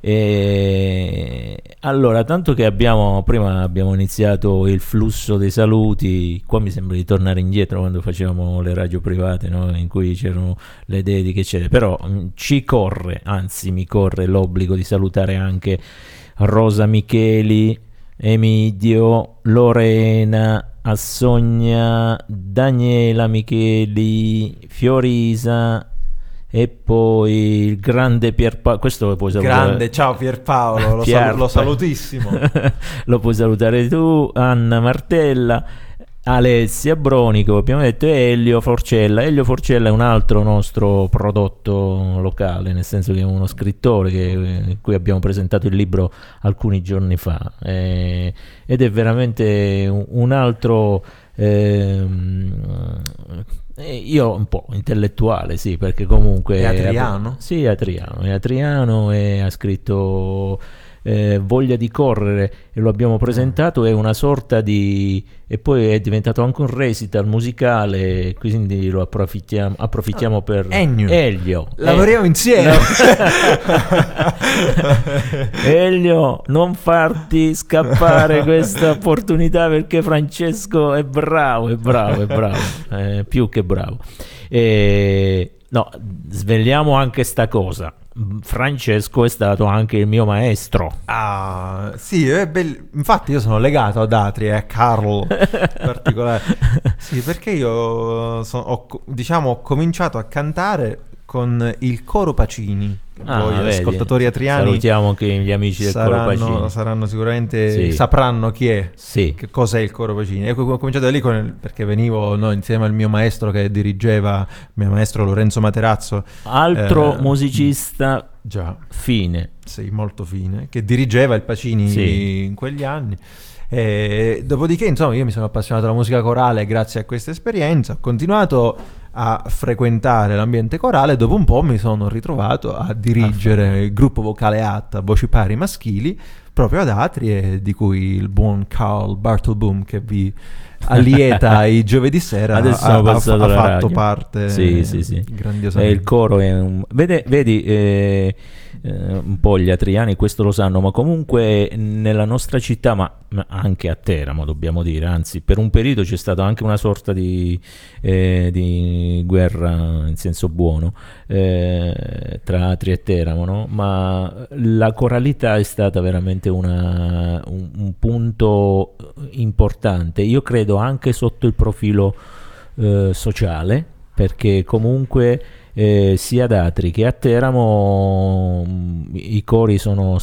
E allora, tanto che abbiamo prima abbiamo iniziato il flusso dei saluti, qua mi sembra di tornare indietro quando facevamo le radio private, no? In cui c'erano le dediche eccetera, però mh, ci corre, anzi mi corre l'obbligo di salutare anche Rosa Micheli, Emidio, Lorena, Assogna, Daniela Micheli, Fiorisa e poi il grande Pierpaolo. Questo lo puoi salutare. Grande, ciao Pierpaolo, lo, Pier... salu- lo salutissimo. Lo puoi salutare tu, Anna Martella, Alessia Bronico, abbiamo detto, e Elio Forcella. Elio Forcella è un altro nostro prodotto locale, nel senso che è uno scrittore che, in cui abbiamo presentato il libro alcuni giorni fa, eh, ed è veramente un, un altro ehm, io un po' intellettuale, sì, perché comunque è atriano? È, sì, è atriano, è atriano e ha scritto eh, Voglia di correre, e lo abbiamo presentato, è una sorta di, e poi è diventato anche un recital musicale, quindi lo approfittiamo, approfittiamo per Ennio. Elio, Lavoriamo eh, insieme. no. Elio, non farti scappare questa opportunità, perché Francesco è bravo, è bravo, è bravo, è più che bravo. E, no, svegliamo anche sta cosa. Francesco è stato anche il mio maestro. Ah, sì, è bell- infatti io sono legato ad Atri e a Carlo in particolare. Sì, perché io so- ho, diciamo, ho cominciato a cantare con il Coro Pacini. Ah, Voi vedi, ascoltatori atriani salutiamo anche gli amici del Coro saranno, Pacini. saranno sicuramente, Sì. sapranno chi è, Sì. che cos'è il Coro Pacini. E ho cominciato da lì con il- perché venivo no, insieme al mio maestro che dirigeva, il mio maestro Lorenzo Materazzo, Altro eh, musicista già fine. sì, molto fine, che dirigeva il Pacini Sì. in quegli anni. E dopodiché, insomma, io mi sono appassionato alla musica corale grazie a questa esperienza, ho continuato a frequentare l'ambiente corale, dopo un po' mi sono ritrovato a dirigere il gruppo vocale A T A, voci pari maschili, proprio ad Atri, e di cui il buon Carl Bartelboom, che vi allieta i giovedì sera, Adesso ha, sono ha- passato ha alla fatto radio. parte Sì, sì, sì. E grandiosamente. il coro è un... Vede, vedi, eh, eh, un po' gli atriani questo lo sanno, ma comunque nella nostra città, ma, ma anche a Teramo dobbiamo dire, anzi per un periodo c'è stata anche una sorta di, eh, di guerra in senso buono eh, tra Atri e Teramo, no? Ma la coralità è stata veramente una, un, un punto importante, io credo anche sotto il profilo eh, sociale, perché comunque eh, sia ad Atri che a Teramo mh, i cori sono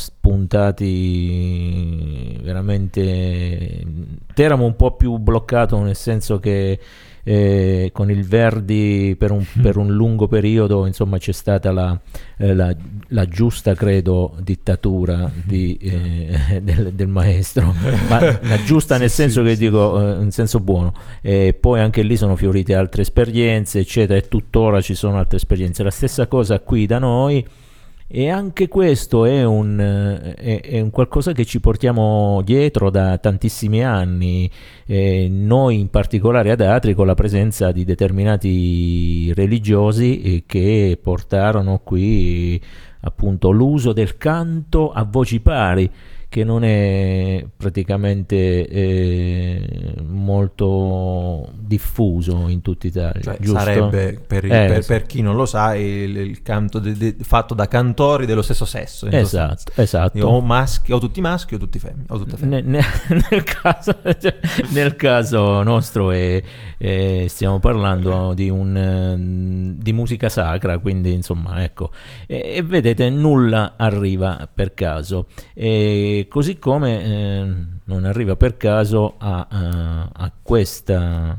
spuntati veramente. Teramo un po' più bloccato, nel senso che eh, con il Verdi per un, per un lungo periodo, insomma, c'è stata la, eh, la, la giusta, credo, dittatura di, eh, del, del maestro, ma la giusta nel sì, senso sì, che sì. dico eh, in senso buono, e poi anche lì sono fiorite altre esperienze eccetera, e tuttora ci sono altre esperienze, la stessa cosa qui da noi. E anche questo è un, è, è un qualcosa che ci portiamo dietro da tantissimi anni, eh, noi in particolare ad Atri, con la presenza di determinati religiosi eh, che portarono qui appunto l'uso del canto a voci pari, che non è praticamente eh, molto diffuso in tutta Italia, Cioè, giusto? sarebbe, per, il- Eh, per- sì. per chi non lo sa, il, il canto de- de- fatto da cantori dello stesso sesso. in Esatto, sostanza. esatto. O maschi, o tutti maschi o tutti femmine. O tutte femmine. Ne- ne- nel, caso, nel caso nostro è, è- stiamo parlando di, un, eh, di musica sacra, quindi insomma ecco, e, e vedete nulla arriva per caso, e così come eh, non arriva per caso a, a, a questo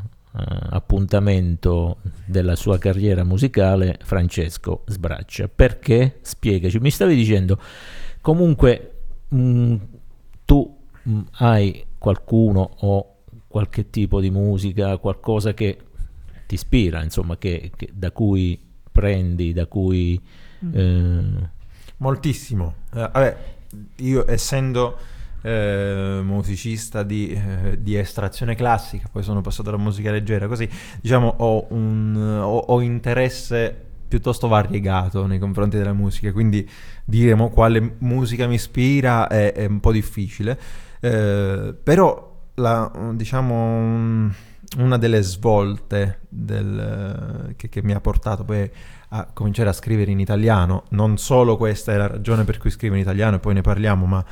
appuntamento della sua carriera musicale Francesco Sbraccia. Perché? Spiegaci. Mi stavi dicendo comunque mh, tu mh, hai qualcuno o qualche tipo di musica, qualcosa che ti ispira, insomma, che, che- da cui prendi, da cui eh, Moltissimo. Eh, vabbè, io essendo eh, musicista di, eh, di estrazione classica, poi sono passato alla musica leggera, così diciamo ho un ho, ho interesse piuttosto variegato nei confronti della musica, quindi dire mo quale musica mi ispira è, è un po' difficile, eh, però la, diciamo un- una delle svolte del, che, che mi ha portato poi a cominciare a scrivere in italiano, non solo questa è la ragione per cui scrivo in italiano e poi ne parliamo, ma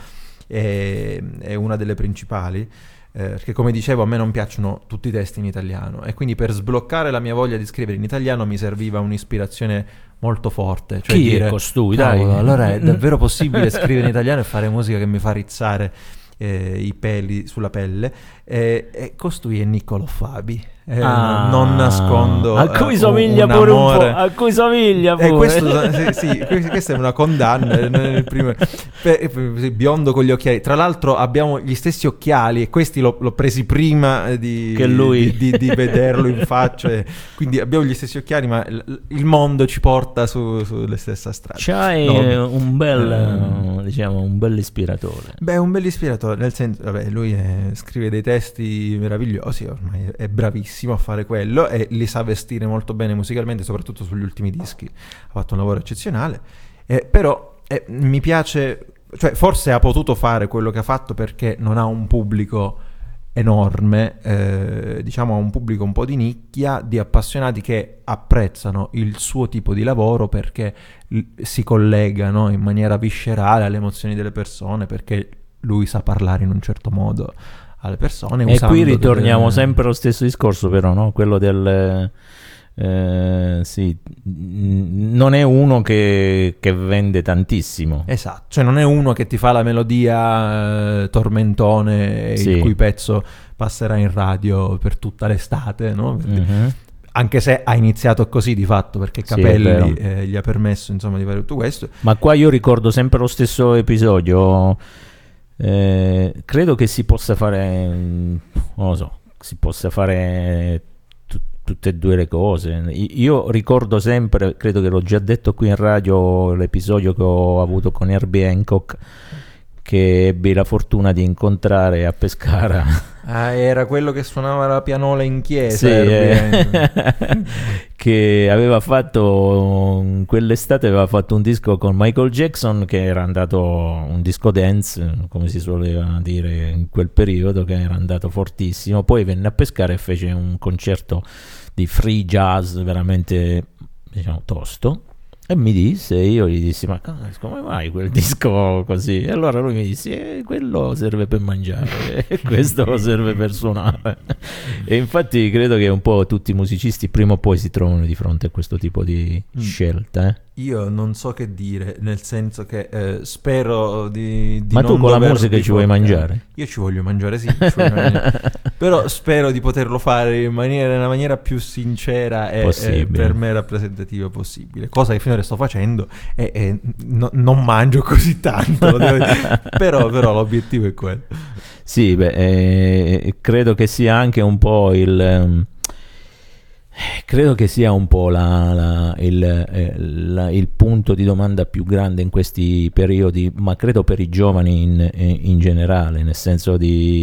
è, è una delle principali, eh, perché come dicevo a me non piacciono tutti i testi in italiano, e quindi per sbloccare la mia voglia di scrivere in italiano mi serviva un'ispirazione molto forte, cioè Chi è dire, costui, "Cavolo, dai?" allora è davvero possibile scrivere in italiano e fare musica che mi fa rizzare eh, i peli sulla pelle, e, e costui è Niccolò Fabi. Eh, Ah, non nascondo a cui eh, somiglia un pure un po', amore. a cui somiglia Eh, pure. questo, sì, sì, que- questa è una condanna. eh, nel primo- pe- pe- biondo con gli occhiali. Tra l'altro abbiamo gli stessi occhiali, e questi l'ho, l'ho presi prima eh, di, Che lui. di, di- di vederlo in faccia. e quindi abbiamo gli stessi occhiali, ma l- il mondo ci porta su- sulle stesse strade. C'hai No. un bel, Ehm. diciamo, un bel ispiratore. Beh, è un bel ispiratore, nel senso, vabbè, lui è- scrive dei testi meravigliosi, ormai è, è bravissimo a fare quello e li sa vestire molto bene musicalmente, soprattutto sugli ultimi dischi. Ha fatto un lavoro eccezionale, eh, però eh, mi piace, cioè forse ha potuto fare quello che ha fatto perché non ha un pubblico enorme, eh, diciamo ha un pubblico un po' di nicchia, di appassionati che apprezzano il suo tipo di lavoro perché l- si collegano in maniera viscerale alle emozioni delle persone, perché lui sa parlare in un certo modo alle persone. E usando qui ritorniamo delle- sempre allo stesso discorso, però, no? Quello del eh, sì, n- non è uno che, che vende tantissimo. Esatto, cioè non è uno che ti fa la melodia eh, tormentone, Sì. il cui pezzo passerà in radio per tutta l'estate, no? Mhm. Anche se ha iniziato così di fatto, perché Sì, è vero. Capelli eh, gli ha permesso insomma di fare tutto questo. Ma qua io ricordo sempre lo stesso episodio. Eh, credo che si possa fare, mm, non lo so, si possa fare tu- tutte e due le cose. I- Io ricordo sempre, credo che l'ho già detto qui in radio, l'episodio che ho avuto con Herbie Hancock, che ebbi la fortuna di incontrare a Pescara. Ah, era quello che suonava la pianola in chiesa. Sì, eh, che aveva fatto quell'estate aveva fatto un disco con Michael Jackson, che era andato un disco dance, come si soleva dire in quel periodo, che era andato fortissimo. Poi venne a Pescara e fece un concerto di free jazz veramente, diciamo, tosto. E mi disse, io gli dissi, ma come mai quel disco così? E allora lui mi disse, eh, quello serve per mangiare e questo serve per suonare. E infatti credo che un po' tutti i musicisti prima o poi si trovano di fronte a questo tipo di scelta. Eh? Io non so che dire, nel senso che eh, spero di, di ma non tu con la dover musica ci vuoi biforcare. mangiare? Io ci voglio mangiare, sì, ci voglio mangiare. Però spero di poterlo fare in maniera, nella maniera più sincera e, e per me rappresentativa possibile, cosa che finora sto facendo e, e no, non mangio così tanto, lo devo dire. però, però l'obiettivo è quello. Sì, beh, eh, credo che sia anche un po' il... Um, credo che sia un po' la, la, il, eh, la, il punto di domanda più grande in questi periodi, ma credo per i giovani in, in generale, nel senso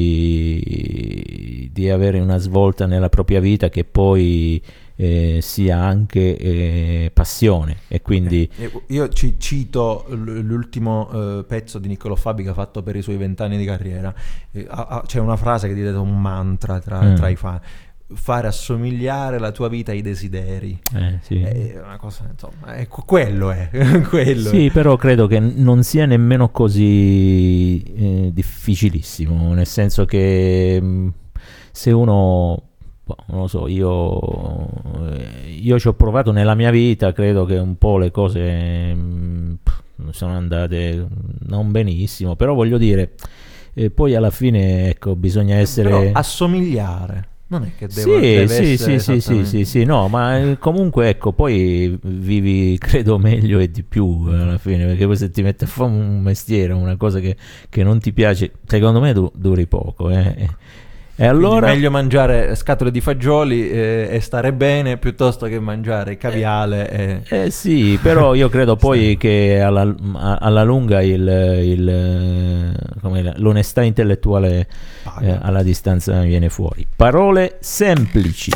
di, di avere una svolta nella propria vita che poi eh, sia anche eh, passione. E quindi eh, io ci cito l'ultimo eh, pezzo di Niccolò Fabi che ha fatto per i suoi vent'anni di carriera. Eh, ha, ha, c'è una frase che diventa un mantra tra, mm. tra i fan: fare assomigliare la tua vita ai desideri. Eh, sì. È una cosa, insomma, è, quello è quello sì, è. Però credo che non sia nemmeno così eh, difficilissimo, nel senso che mh, se uno, boh, non lo so, io io ci ho provato nella mia vita, credo che un po' le cose mh, sono andate non benissimo, però voglio dire, eh, poi alla fine, ecco, bisogna essere... Però assomigliare non è che devo, sì, deve sì, sì, sì, sì, sì, sì, no, ma comunque ecco, poi vivi, credo, meglio e di più alla fine, perché poi se ti metti a fare un mestiere, una cosa che, che non ti piace, secondo me du- duri poco, eh. E allora quindi meglio mangiare scatole di fagioli eh, e stare bene piuttosto che mangiare caviale. Eh, e... eh sì, però io credo poi sì. che alla, alla lunga il, il, come l'onestà intellettuale eh, alla distanza viene fuori. Parole semplici.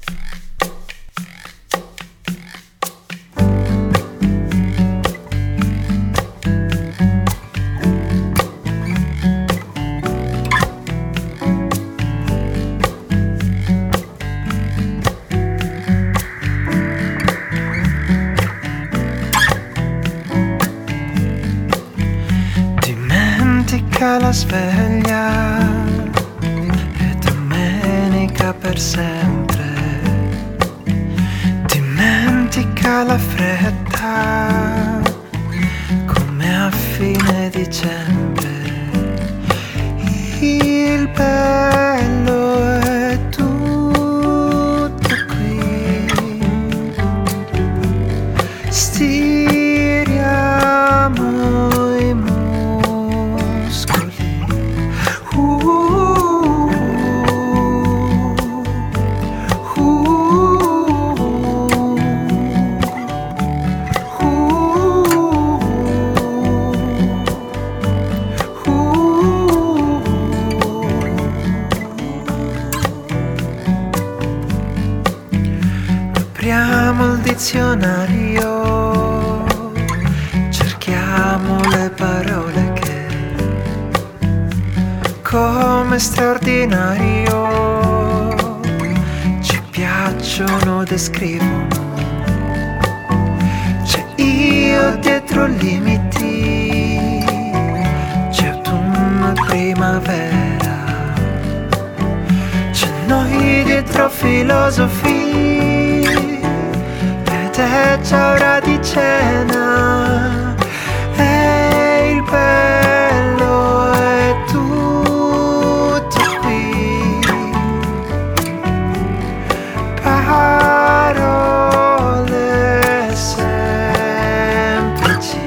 La sveglia è domenica per sempre, dimentica la fretta come a fine dicembre. Il bello è tutto qui, stiriamo i dizionario, cerchiamo le parole che come straordinario ci piacciono, descrivono. C'è io dietro limiti, c'è autunno e primavera, c'è noi dietro filosofia. È già ora di cena e il bello è tutto qui. Parole semplici.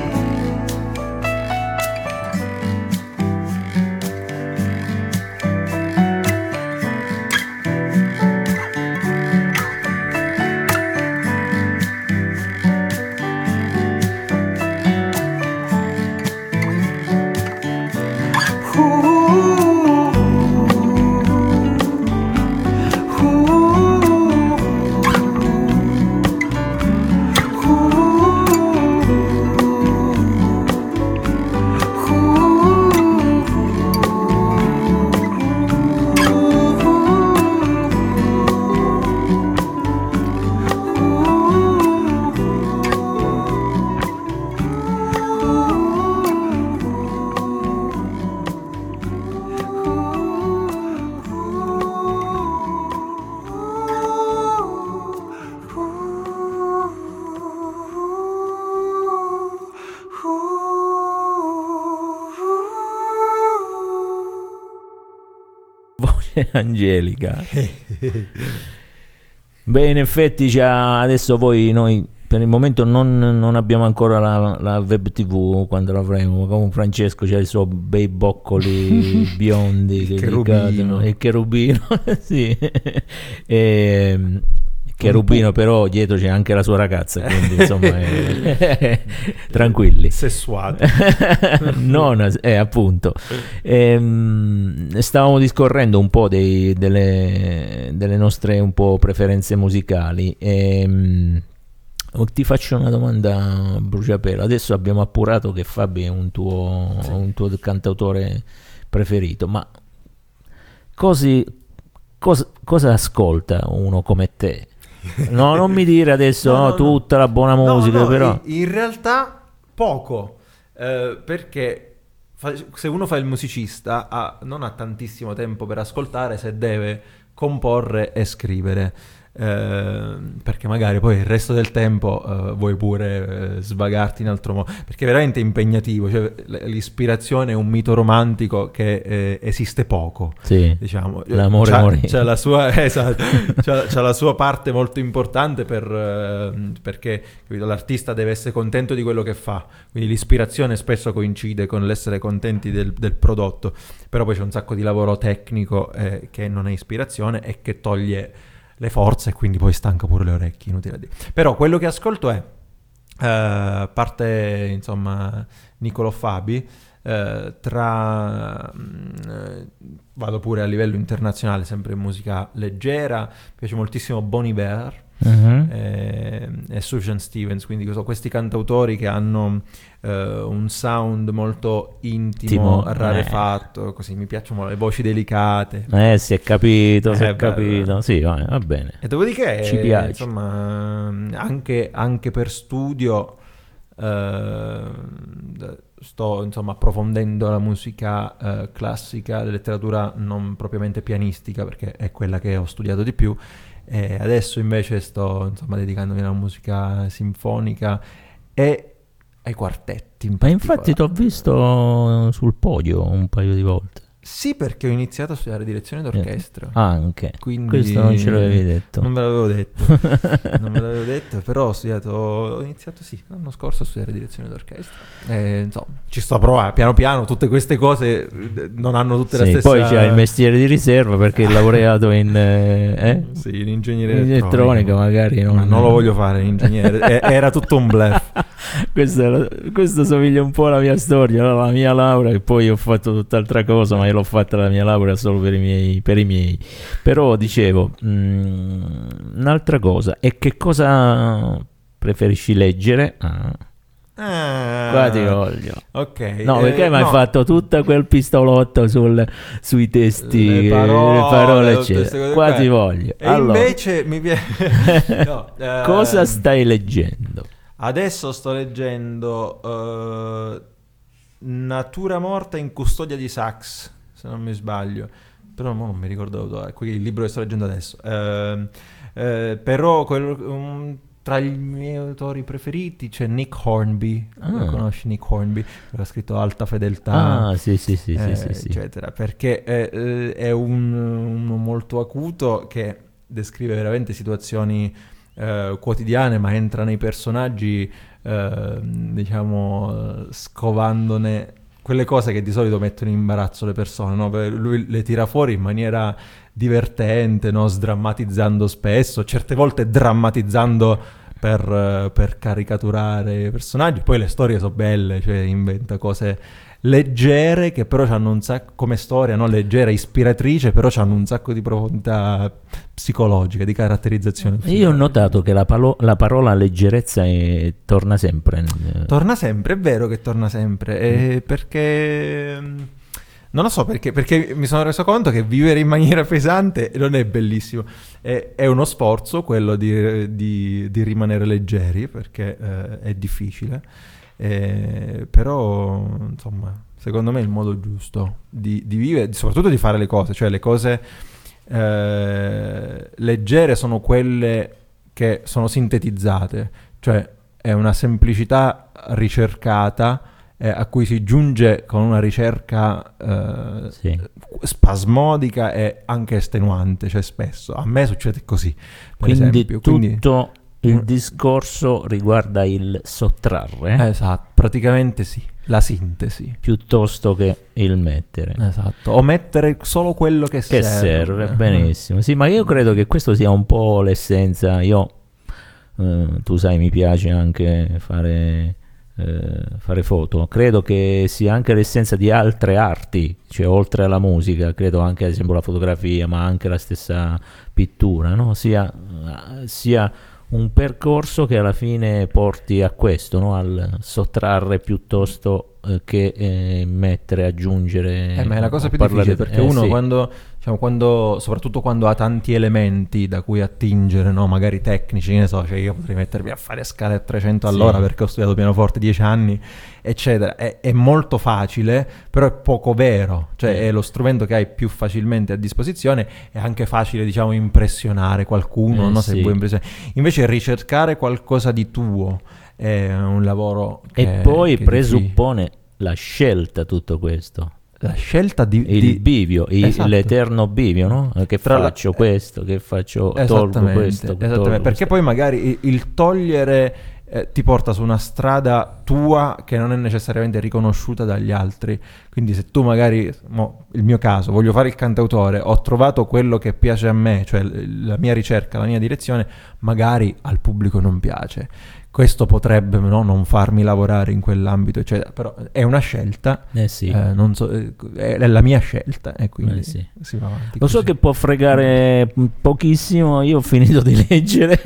Angelica. Beh, in effetti già adesso voi noi per il momento non, non abbiamo ancora la, la web tv, quando l'avremo, come Francesco c'ha i suoi bei boccoli biondi che gli cadono, il cherubino, sì, e, cherubino però dietro c'è anche la sua ragazza, quindi insomma è, tranquilli, sessuato. non è appunto e, stavamo discorrendo un po' dei, delle, delle nostre un po' preferenze musicali e ti faccio una domanda a bruciapelo. Adesso abbiamo appurato che Fabi è un tuo, sì. un tuo cantautore preferito, ma cosi, cosa, cosa ascolta uno come te? No, non mi dire adesso no, no, tutta no. la buona musica, no, no, però in realtà poco, eh, perché fa, se uno fa il musicista ha, non ha tantissimo tempo per ascoltare se deve comporre e scrivere. Eh, perché magari poi il resto del tempo eh, vuoi pure eh, svagarti in altro modo, perché è veramente impegnativo, cioè, l'ispirazione è un mito romantico che eh, esiste poco, sì, diciamo. L'amore c'ha, morì. c'ha la sua esatto, c'ha, c'ha la sua parte molto importante per, eh, perché capito, l'artista deve essere contento di quello che fa, quindi l'ispirazione spesso coincide con l'essere contenti del, del prodotto, però poi c'è un sacco di lavoro tecnico eh, che non è ispirazione e che toglie le forze e quindi poi stanca pure le orecchie, inutile a dire. Però quello che ascolto è, a uh, parte insomma Niccolò Fabi, uh, tra uh, vado pure a livello internazionale, sempre in musica leggera, mi piace moltissimo Bon Iver uh-huh. e, e Sufjan Stevens, quindi so, questi cantautori che hanno uh, un sound molto intimo, Timo, rarefatto, eh. così mi piacciono le voci delicate. Eh, si è capito, eh, si è beh, capito, beh. sì, va, va bene. E dopodiché, ci piace. Insomma, anche, anche per studio eh, sto insomma approfondendo la musica eh, classica, la letteratura non propriamente pianistica, perché è quella che ho studiato di più. E adesso invece sto insomma dedicandomi alla musica sinfonica e ai quartetti in Ma infatti ti ho visto sul podio un paio di volte. Sì, perché ho iniziato a studiare direzione d'orchestra. Eh, anche. Quindi questo non ce l'avevi detto. Non me l'avevo detto. non me l'avevo detto, però ho studiato, ho iniziato sì, l'anno scorso a studiare direzione d'orchestra. E, insomma, ci sto a provare, piano piano, tutte queste cose non hanno tutte sì, la stessa... Poi c'è il mestiere di riserva perché hai laureato in... Eh? Sì, in ingegneria in elettronica. elettronica magari. Non, Ma non lo voglio fare in ingegnere, era tutto un bluff. questo, questo somiglia un po' alla mia storia, no? La mia laurea, che poi ho fatto tutt'altra cosa, ma io l'ho fatta la mia laurea solo per i miei, per i miei. Però dicevo, mh, un'altra cosa, e che cosa preferisci leggere? Ah. Ah, qua ti voglio. Ok. No, perché eh, mi hai no. fatto tutta quel pistolotto sul, sui testi, le parole, le parole tutte queste eccetera. cose Qua qua. ti voglio. E Allora, invece mi piace... no, eh, cosa stai leggendo? Adesso sto leggendo uh, Natura morta in custodia di Sachs, se non mi sbaglio, però mo non mi ricordo è il libro che sto leggendo adesso. Uh, uh, però quel, um, tra i miei autori preferiti c'è Nick Hornby. Ah. Lo conosci Nick Hornby? Che ha scritto Alta Fedeltà, Ah, sì, sì, sì, eh, sì, sì, sì. eccetera, perché è, è un, uno molto acuto che descrive veramente situazioni eh, quotidiane, ma entra nei personaggi eh, diciamo scovandone quelle cose che di solito mettono in imbarazzo le persone, no? Lui le tira fuori in maniera divertente, no? Sdrammatizzando spesso, certe volte drammatizzando per, per caricaturare i personaggi. Poi le storie sono belle, cioè inventa cose leggere che però hanno un sacco, come storia, no? Leggera, ispiratrice, però hanno un sacco di profondità psicologica, di caratterizzazione. Io ho notato che la, palo- la parola leggerezza è, torna sempre. Torna sempre, è vero che torna sempre, mm. eh, perché... Non lo so perché, perché mi sono reso conto che vivere in maniera pesante non è bellissimo, è, è uno sforzo quello di, di, di rimanere leggeri, perché eh, è difficile, eh, però insomma secondo me è il modo giusto di, di vivere, soprattutto di fare le cose, cioè le cose eh, leggere sono quelle che sono sintetizzate, cioè è una semplicità ricercata eh, a cui si giunge con una ricerca eh, Sì. spasmodica e anche estenuante, cioè spesso. A me succede così, per Quindi esempio. Quindi, tutto il discorso riguarda il sottrarre eh, esatto, praticamente sì, la sintesi. piuttosto che il mettere. Esatto, o mettere solo quello che, Che serve, benissimo. Sì, ma io credo che questo sia un po' l'essenza. Io, eh, tu sai, mi piace anche fare, eh, fare foto. Credo che sia anche l'essenza di altre arti, cioè oltre alla musica, credo anche ad esempio la fotografia, ma anche la stessa pittura, no? Sia, sia un percorso che alla fine porti a questo, no? Al sottrarre piuttosto eh, che eh, mettere, aggiungere. Eh, ma è la cosa o più parlare- difficile, perché eh, uno sì. quando, diciamo, quando, soprattutto quando ha tanti elementi da cui attingere, no? Magari tecnici, che ne so, cioè io potrei mettermi a fare scale a trecento Sì. all'ora perché ho studiato pianoforte dieci anni, eccetera. È, è molto facile, però è poco vero, cioè Mm. è lo strumento che hai più facilmente a disposizione, è anche facile, diciamo, impressionare qualcuno, Eh, no? Se sì. vuoi impressionare. Invece ricercare qualcosa di tuo è un lavoro che E poi che presuppone la scelta, tutto questo. la scelta di, Il di- bivio, i- Esatto. l'eterno bivio, no? Eh, Che Tra la- faccio questo, che faccio, tolgo Esattamente, questo, esattamente, tolgo perché questo. poi magari il, il togliere eh, ti porta su una strada tua che non è necessariamente riconosciuta dagli altri. Quindi se tu magari, mo, il mio caso, voglio fare il cantautore, ho trovato quello che piace a me, cioè l- la mia ricerca, la mia direzione, magari al pubblico non piace. Questo potrebbe, no, non farmi lavorare in quell'ambito, eccetera, però è una scelta, Eh sì. eh, non so, eh, è la mia scelta e quindi Eh sì. si va avanti Lo so così. che può fregare mh, pochissimo, io ho finito di leggere.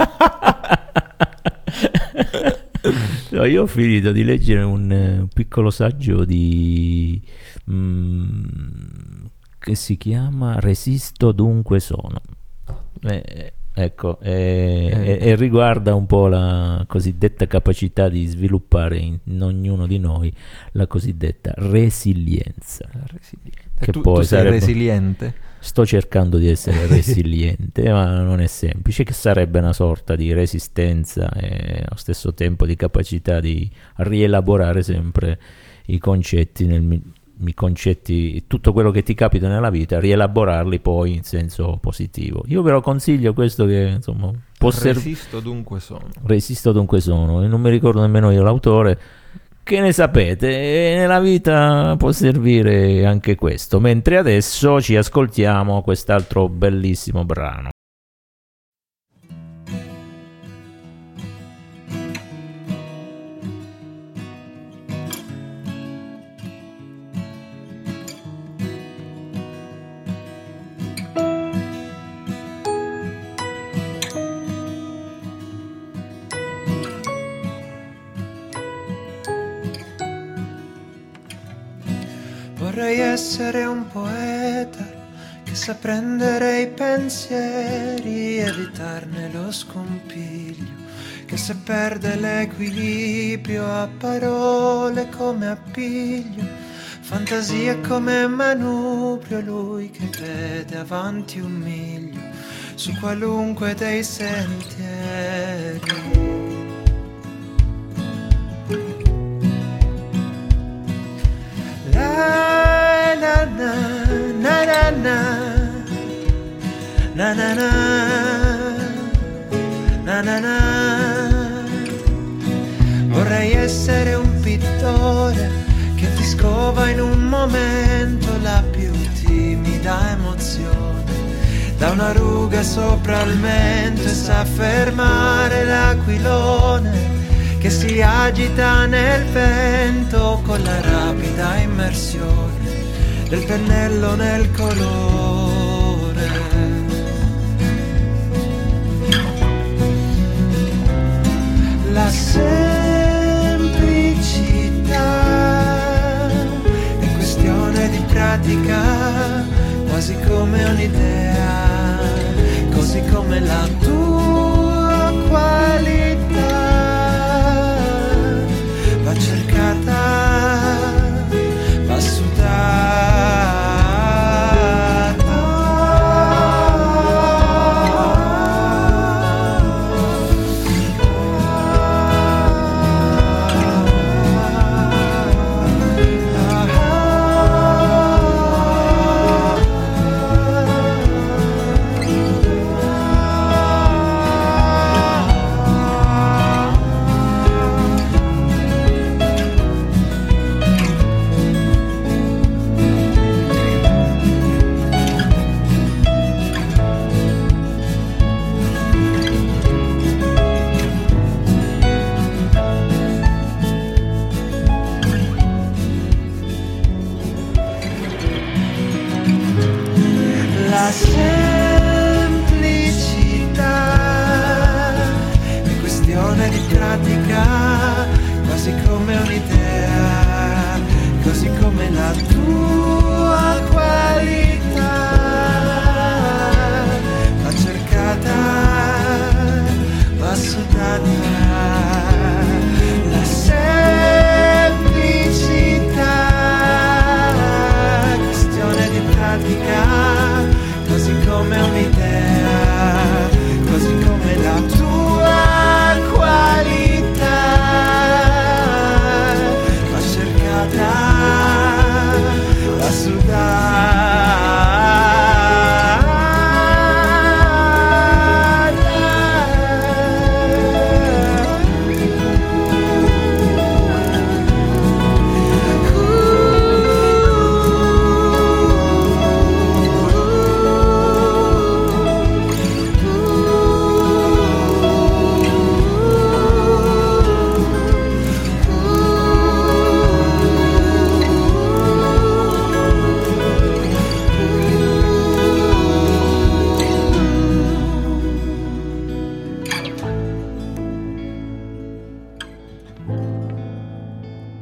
No, io ho finito di leggere un, eh, un piccolo saggio di mm, che si chiama Resisto dunque sono. Eh, ecco, eh, Eh. e, e riguarda un po' la cosiddetta capacità di sviluppare in, in ognuno di noi la cosiddetta resilienza. La resilienza. Che tu, poi tu sei sarebbe- resiliente? Sto cercando di essere resiliente, ma non è semplice, che sarebbe una sorta di resistenza e allo stesso tempo di capacità di rielaborare sempre i concetti, nel, mi- i concetti, tutto quello che ti capita nella vita, rielaborarli poi in senso positivo. Io ve lo consiglio questo che insomma può servire. Resisto dunque sono. Resisto dunque sono, e non mi ricordo nemmeno io l'autore. Che ne sapete? E nella vita può servire anche questo. Mentre adesso ci ascoltiamo quest'altro bellissimo brano. Vorrei essere un poeta che sa prendere i pensieri, evitarne lo scompiglio, che se perde l'equilibrio a parole come appiglio, fantasia come manubrio, lui che vede avanti un miglio su qualunque dei sentieri. La na na na na na na na na na na. Vorrei essere un pittore che ti scova in un momento la più timida emozione, da una ruga sopra il mento e sa fermare l'aquilone che si agita nel vento con la rapida immersione del pennello nel colore. La semplicità è questione di pratica, quasi come un'idea, così come la tua qualità va cercata, va sudata.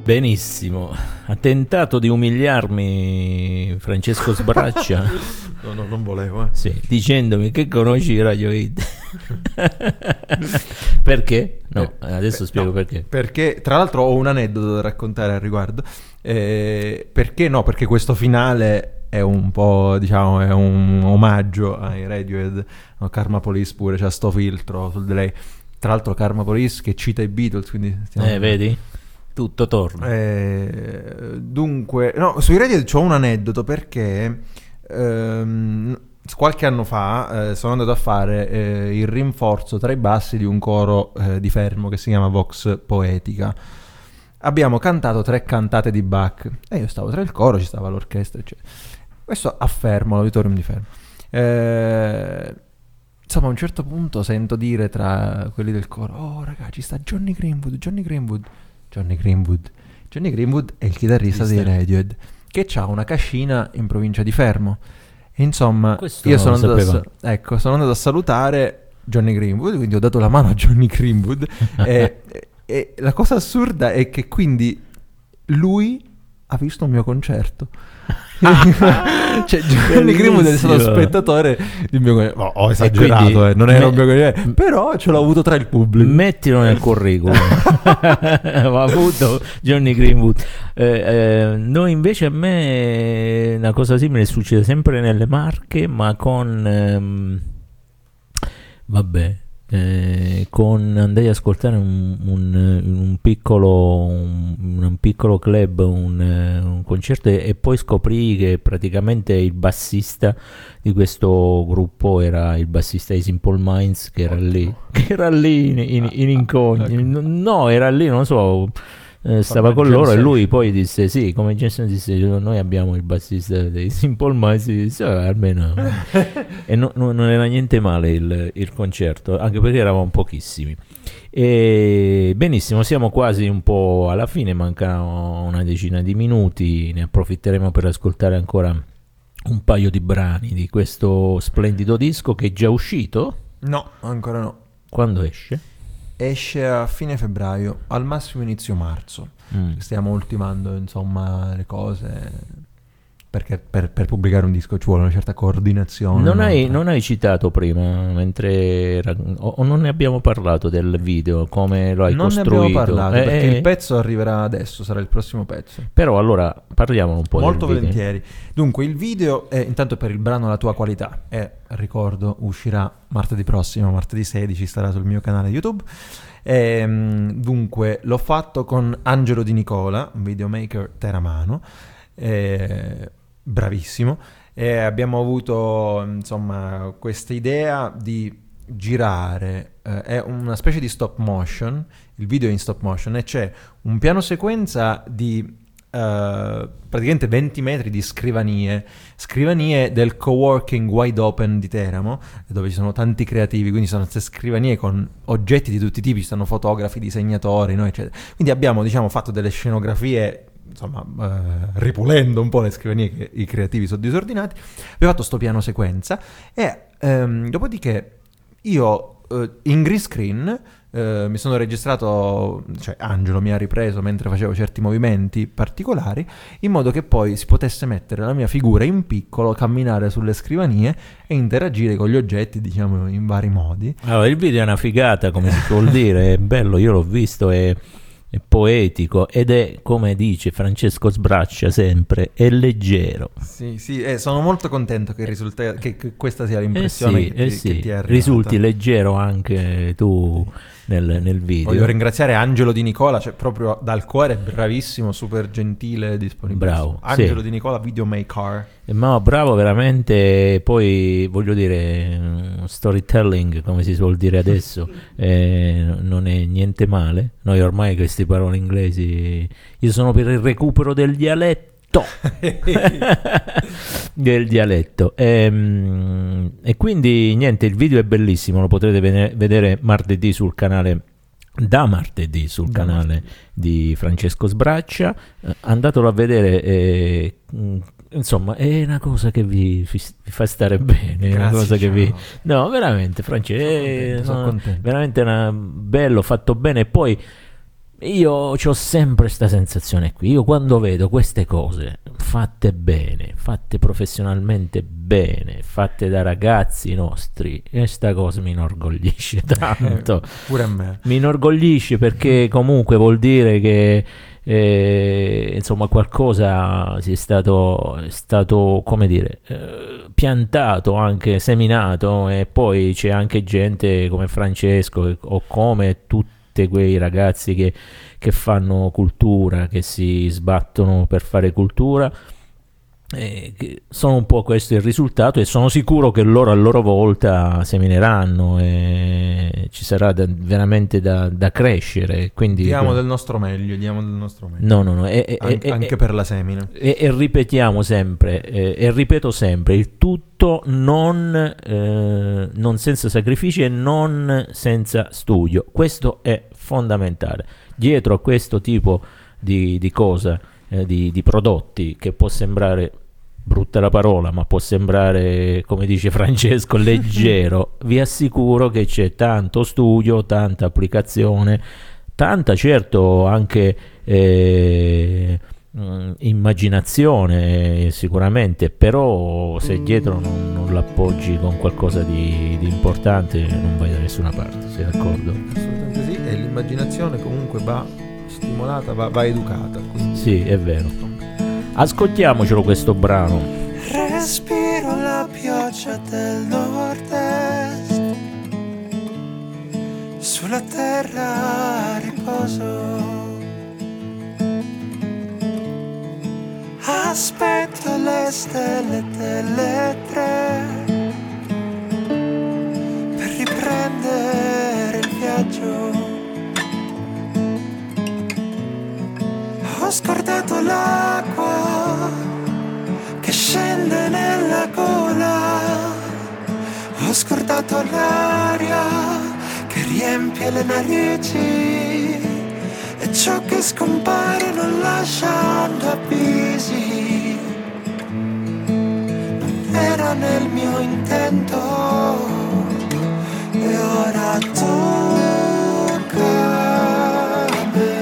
Benissimo, ha tentato di umiliarmi Francesco Sbraccia. No, no, non volevo. Eh. Sì, dicendomi che conosci Radio Hit. Perché? No, Eh, adesso eh, spiego no, perché. Perché, tra l'altro, ho un aneddoto da raccontare al riguardo. Eh, perché no? Perché questo finale è un po', diciamo, è un omaggio ai Radiohead. No, Karma Police pure, c'ha sto filtro sul delay. Tra l'altro Karma Police che cita i Beatles, quindi stiamo... Eh, vedi? Tutto torna. Eh, dunque, no, sui Radiohead c'ho un aneddoto perché ehm, qualche anno fa eh, sono andato a fare eh, il rinforzo tra i bassi di un coro eh, di Fermo che si chiama Vox Poetica. Abbiamo cantato tre cantate di Bach e io stavo tra il coro, ci stava l'orchestra, eccetera. Questo a Fermo, l'auditorium di Fermo. Eh, insomma, a un certo punto sento dire tra quelli del coro: oh ragazzi, sta Johnny Greenwood, Johnny Greenwood. Johnny Greenwood. Johnny Greenwood è il chitarrista dei Radiohead, che ha una cascina in provincia di Fermo. E insomma, Questo io sono non lo andato, a, sapevo. sa- ecco, sono andato a salutare Johnny Greenwood, quindi ho dato la mano a Johnny Greenwood. e, e- e la cosa assurda è che quindi lui ha visto un mio concerto. Cioè Johnny Greenwood è stato Bellissimo. spettatore del mio concerto. Oh, ho E esagerato, quindi eh, non era me- un mio concerto, però ce l'ho avuto tra il pubblico. Mettilo nel curriculum. Ho avuto Johnny Greenwood. Eh, eh, noi invece, a me una cosa simile succede sempre nelle Marche, ma con ehm, vabbè, eh, con andai ad ascoltare un, un, un piccolo un, un piccolo club, un, eh, un concerto, e, e poi scoprì che praticamente il bassista di questo gruppo era il bassista di Simple Minds, che era lì che era lì in, in, in incognito. No, era lì, non so, eh, stava con loro, e lui poi disse sì, come Jason disse, noi abbiamo il bassista dei Simple Minds, disse, "Ah, almeno". E no- no- non era niente male il, il concerto, anche perché eravamo pochissimi. E benissimo, siamo quasi un po' alla fine, mancano una decina di minuti, ne approfitteremo per ascoltare ancora un paio di brani di questo splendido disco che è già uscito. No, ancora no. Quando esce? Esce a fine febbraio, al massimo inizio marzo. Mm. Stiamo ultimando, insomma, le cose. Perché per, per pubblicare un disco ci vuole una certa coordinazione. Non no? hai, Tra- non hai citato prima, mentre era- o, o non ne abbiamo parlato del video, come lo hai non ne costruito? abbiamo parlato Eh, perché eh, il pezzo arriverà adesso, sarà il prossimo pezzo. Però allora parliamo un po' Molto del video. volentieri. Dunque, il video è intanto per il brano La tua qualità e ricordo uscirà martedì prossimo, martedì sedici, starà sul mio canale YouTube. Ehm, dunque, l'ho fatto con Angelo Di Nicola, un videomaker teramano, eh, bravissimo, e abbiamo avuto insomma questa idea di girare, eh, è una specie di stop motion, il video è in stop motion e c'è un piano sequenza di Uh, praticamente venti metri di scrivanie scrivanie del coworking Wide Open di Teramo, dove ci sono tanti creativi, quindi sono queste scrivanie con oggetti di tutti i tipi, ci sono fotografi, disegnatori, no, eccetera. Quindi abbiamo, diciamo, fatto delle scenografie, insomma, uh, ripulendo un po' le scrivanie che i creativi sono disordinati. Abbiamo fatto sto piano sequenza e um, dopodiché io uh, in green screen Uh, mi sono registrato, cioè Angelo mi ha ripreso mentre facevo certi movimenti particolari, in modo che poi si potesse mettere la mia figura in piccolo, camminare sulle scrivanie e interagire con gli oggetti, diciamo, in vari modi. Allora, il video è una figata, come si suol dire, è bello, io l'ho visto, è, è poetico ed è, come dice Francesco Sbraccia sempre, è leggero. Sì, sì, eh, sono molto contento che, risulta- che, che questa sia Eh l'impressione sì, che, ti, eh sì. che ti è arrivata. Risulti leggero anche tu nel, nel video. Voglio ringraziare Angelo Di Nicola, cioè proprio dal cuore, bravissimo, super gentile, disponibile. Bravo, Angelo sì. Di Nicola, videomaker. Eh, Ma bravo veramente, poi voglio dire, mm, storytelling, come si suol dire adesso, eh, non è niente male. Noi ormai queste parole inglesi, io sono per il recupero del dialetto. del dialetto e, e quindi niente, il video è bellissimo, lo potrete vene- vedere martedì sul canale, da martedì sul Da canale martedì. di Francesco Sbraccia. Eh, andatelo a vedere, eh, mh, insomma è una cosa che vi, vi fa stare bene, è una Grazie, cosa che vi, ciao. no veramente Francesco, Sono contento, sono contento. veramente una, bello, fatto bene. E poi io ho sempre questa sensazione qui, io quando vedo queste cose fatte bene, fatte professionalmente bene, fatte da ragazzi nostri, e sta cosa mi inorgoglisce tanto. Pure a me. Mi inorgoglisce perché comunque vuol dire che eh, insomma qualcosa sia stato, è stato, come dire, eh, piantato, anche seminato, e poi c'è anche gente come Francesco che- o come tutti quei ragazzi che, che fanno cultura, che si sbattono per fare cultura. Eh, che sono un po' questo il risultato, e sono sicuro che loro a loro volta semineranno e ci sarà da- veramente da, da crescere. Quindi Diamo del nostro meglio, diamo del nostro meglio. no, no, no, e, e- An- e- anche e- per la semina. e, e ripetiamo sempre, eh, e ripeto sempre, il tutto non, eh, non senza sacrifici e non senza studio. Questo è fondamentale. Dietro a questo tipo di, di cosa, eh, di, di prodotti, che può sembrare, brutta la parola, ma può sembrare, come dice Francesco, leggero, vi assicuro che c'è tanto studio, tanta applicazione, tanta certo anche eh, mh, immaginazione, eh, sicuramente, però se dietro non, non l'appoggi con qualcosa di, di importante non vai da nessuna parte, sei d'accordo? Assolutamente sì, e l'immaginazione comunque va stimolata, va, va educata. Quindi Sì, è vero. Ascoltiamocelo questo brano. Respiro la pioggia del nord-est, sulla terra riposo. Aspetto le stelle delle tre per riprendere il viaggio. Ho scordato l'acqua che scende nella gola, ho scordato l'aria che riempie le narici e ciò che scompare non lasciando avvisi. Non era nel mio intento e ora tocca a me.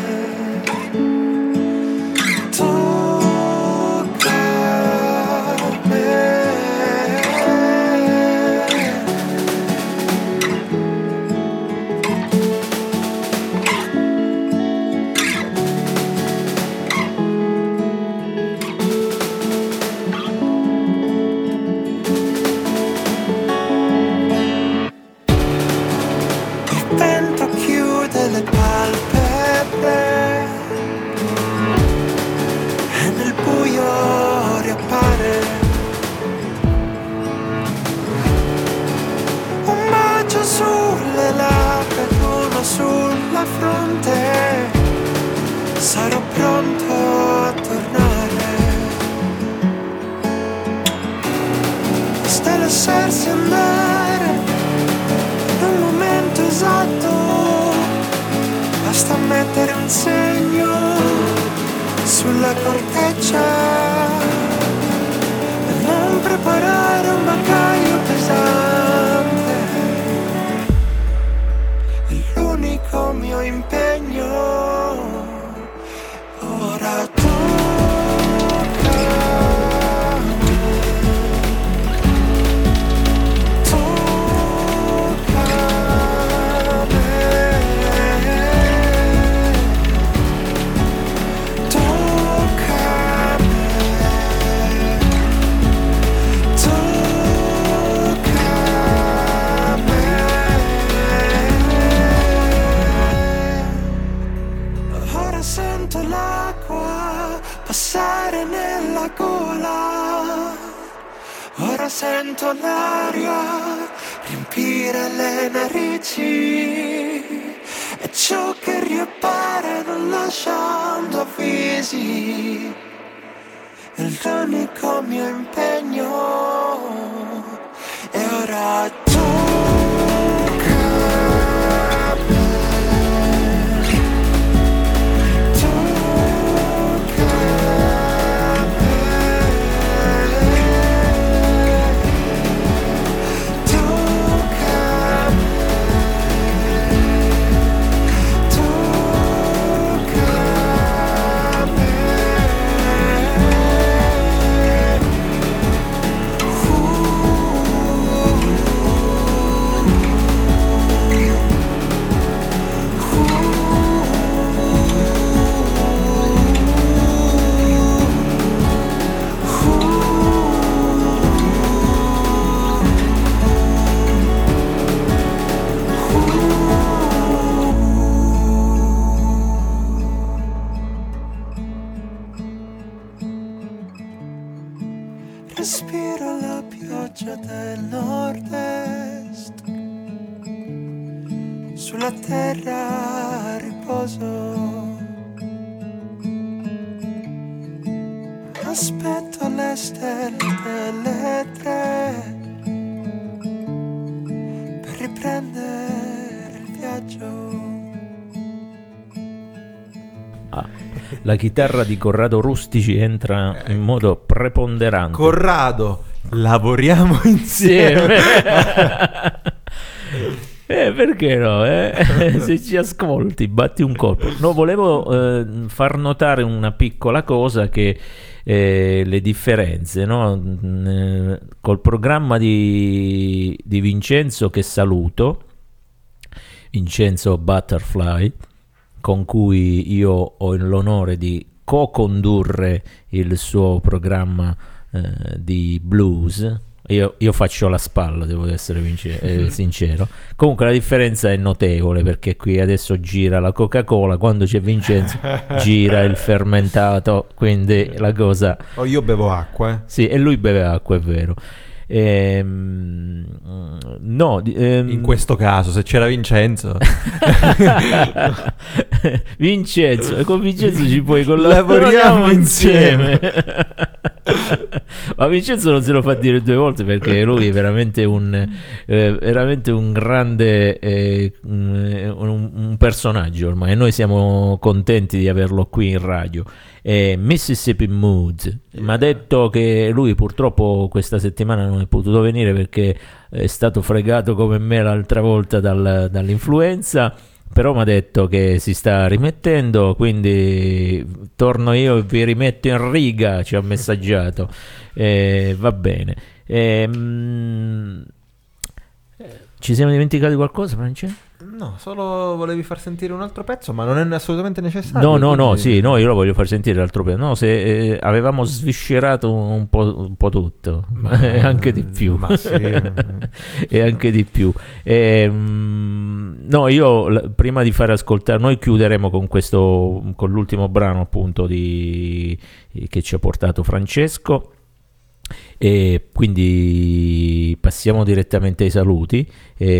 Sulla fronte sarò pronto a tornare. Basta lasciarsi andare nel momento esatto, basta mettere un segno sulla corteccia e non preparare un bagaglio pesante. L'unico mio impegno ora tocca a me, tocca a me, tocca a me, tocca a me. Ora sento l'acqua passare nella gola, ora sento l'aria riempire le narici e ciò che riappare non lasciando avvisi. È l'unico mio impegno e ora tocca a me. spiaggia del nord-est, sulla terra a riposo. Aspetto le stelle delle tre per riprendere il viaggio. Ah, la chitarra di Corrado Rustici entra in modo preponderante. Corrado, lavoriamo insieme. Eh, perché no? Eh? Se ci ascolti, batti un colpo. No, volevo eh, far notare una piccola cosa, che eh, le differenze, no? Eh, col programma di, di Vincenzo, che saluto, Vincenzo Butterfly, con cui io ho l'onore di co-condurre il suo programma eh, di blues. Io, io faccio la spalla, devo essere vince- eh, sincero. Comunque la differenza è notevole, perché qui adesso gira la Coca-Cola, quando c'è Vincenzo gira il fermentato, quindi la cosa... Oh, io bevo acqua, eh. Sì, e lui beve acqua, è vero. Ehm, no, ehm... in questo caso, se c'era Vincenzo... Vincenzo, e con Vincenzo ci puoi collaborare. Lavoriamo insieme. Ma Vincenzo non se lo fa dire due volte, perché lui è veramente un eh, veramente un grande eh, un, un personaggio ormai, e noi siamo contenti di averlo qui in radio. eh, Mississippi Moods mi ha detto che lui purtroppo questa settimana non è potuto venire, perché è stato fregato come me l'altra volta dal, dall'influenza. Però mi ha detto che si sta rimettendo, quindi torno io e vi rimetto in riga, ci ha messaggiato. Eh, va bene. Eh, mh, ci siamo dimenticati qualcosa, Francesco? No, solo volevi far sentire un altro pezzo, ma non è assolutamente necessario. No, no, no, quindi... sì, no, io lo voglio far sentire l'altro pezzo. No, se eh, avevamo sviscerato un po', un po' tutto, ma anche di più. Ma sì. E anche di più. E, mh, no, io l- prima di far ascoltare, noi chiuderemo con questo, con l'ultimo brano appunto di, che ci ha portato Francesco. E quindi passiamo direttamente ai saluti. E,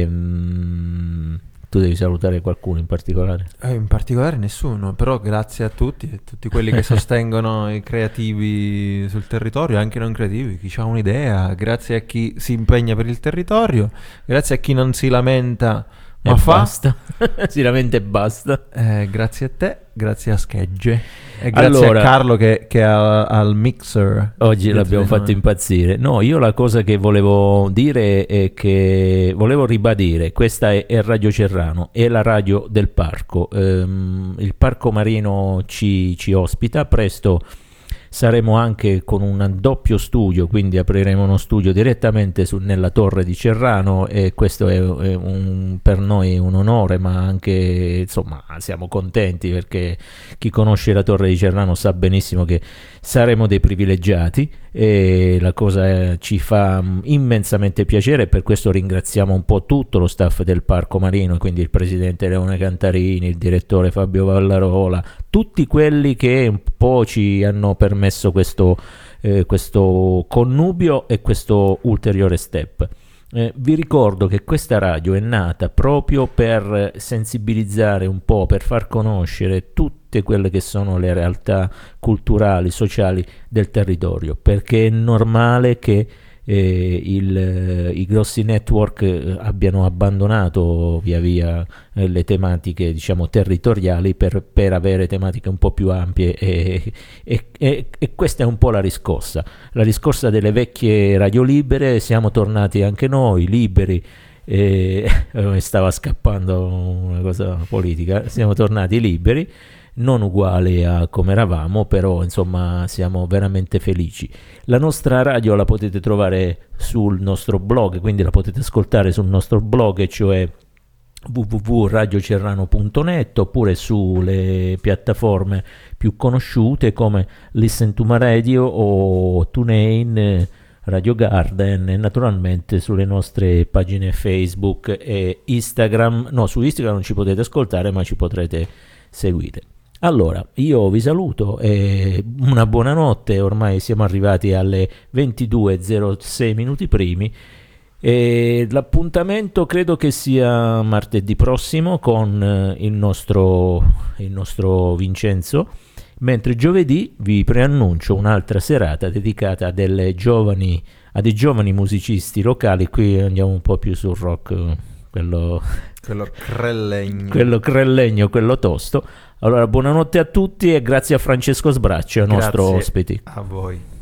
mh, tu devi salutare qualcuno in particolare? Eh, in particolare nessuno, però grazie a tutti, a tutti quelli che sostengono i creativi sul territorio, anche non creativi, chi ha un'idea, grazie a chi si impegna per il territorio, grazie a chi non si lamenta ma e fa. Basta. Si lamenta e basta. Eh, grazie a te, grazie a Schegge e grazie Allora, a Carlo che, che ha al mixer. oggi l'abbiamo di noi. fatto impazzire. No, io la cosa che volevo dire è che volevo ribadire, questa è, è Radio Cerrano, è la radio del parco. Ehm, il parco marino ci, ci ospita, presto saremo anche con un doppio studio, quindi apriremo uno studio direttamente su, nella torre di Cerrano, e questo è, è un, per noi un onore, ma anche insomma siamo contenti, perché chi conosce la torre di Cerrano sa benissimo che saremo dei privilegiati, e la cosa è, ci fa immensamente piacere, e per questo ringraziamo un po' tutto lo staff del Parco Marino, quindi il presidente Leone Cantarini, il direttore Fabio Vallarola, tutti quelli che un po' ci hanno permesso questo, eh, questo connubio e questo ulteriore step. Eh, vi ricordo che questa radio è nata proprio per sensibilizzare un po', per far conoscere tutte quelle che sono le realtà culturali, sociali del territorio, perché è normale che eh, il, i grossi network eh, abbiano abbandonato via via eh, le tematiche, diciamo, territoriali per, per avere tematiche un po' più ampie, e, e, e, e questa è un po' la riscossa la riscossa delle vecchie radio libere. Siamo tornati anche noi liberi, e mi stava scappando una cosa politica, siamo tornati liberi, non uguali a come eravamo, però insomma siamo veramente felici. La nostra radio la potete trovare sul nostro blog, quindi la potete ascoltare sul nostro blog, cioè w w w punto radio cerrano punto net, oppure sulle piattaforme più conosciute come Listen to My Radio o TuneIn, Radio Garden, e naturalmente sulle nostre pagine Facebook e Instagram. No, su Instagram non ci potete ascoltare, ma ci potrete seguire. Allora, io vi saluto e una buonanotte, ormai siamo arrivati alle ventidue e zero sei minuti primi e l'appuntamento credo che sia martedì prossimo con eh, il nostro, il nostro Vincenzo, mentre giovedì vi preannuncio un'altra serata dedicata a delle giovani, a dei giovani musicisti locali. Qui andiamo un po' più sul rock, eh, quello, Quello crellegno. quello crellegno, quello tosto. Allora, buonanotte a tutti e grazie a Francesco Sbraccio, nostro Grazie ospite. a voi.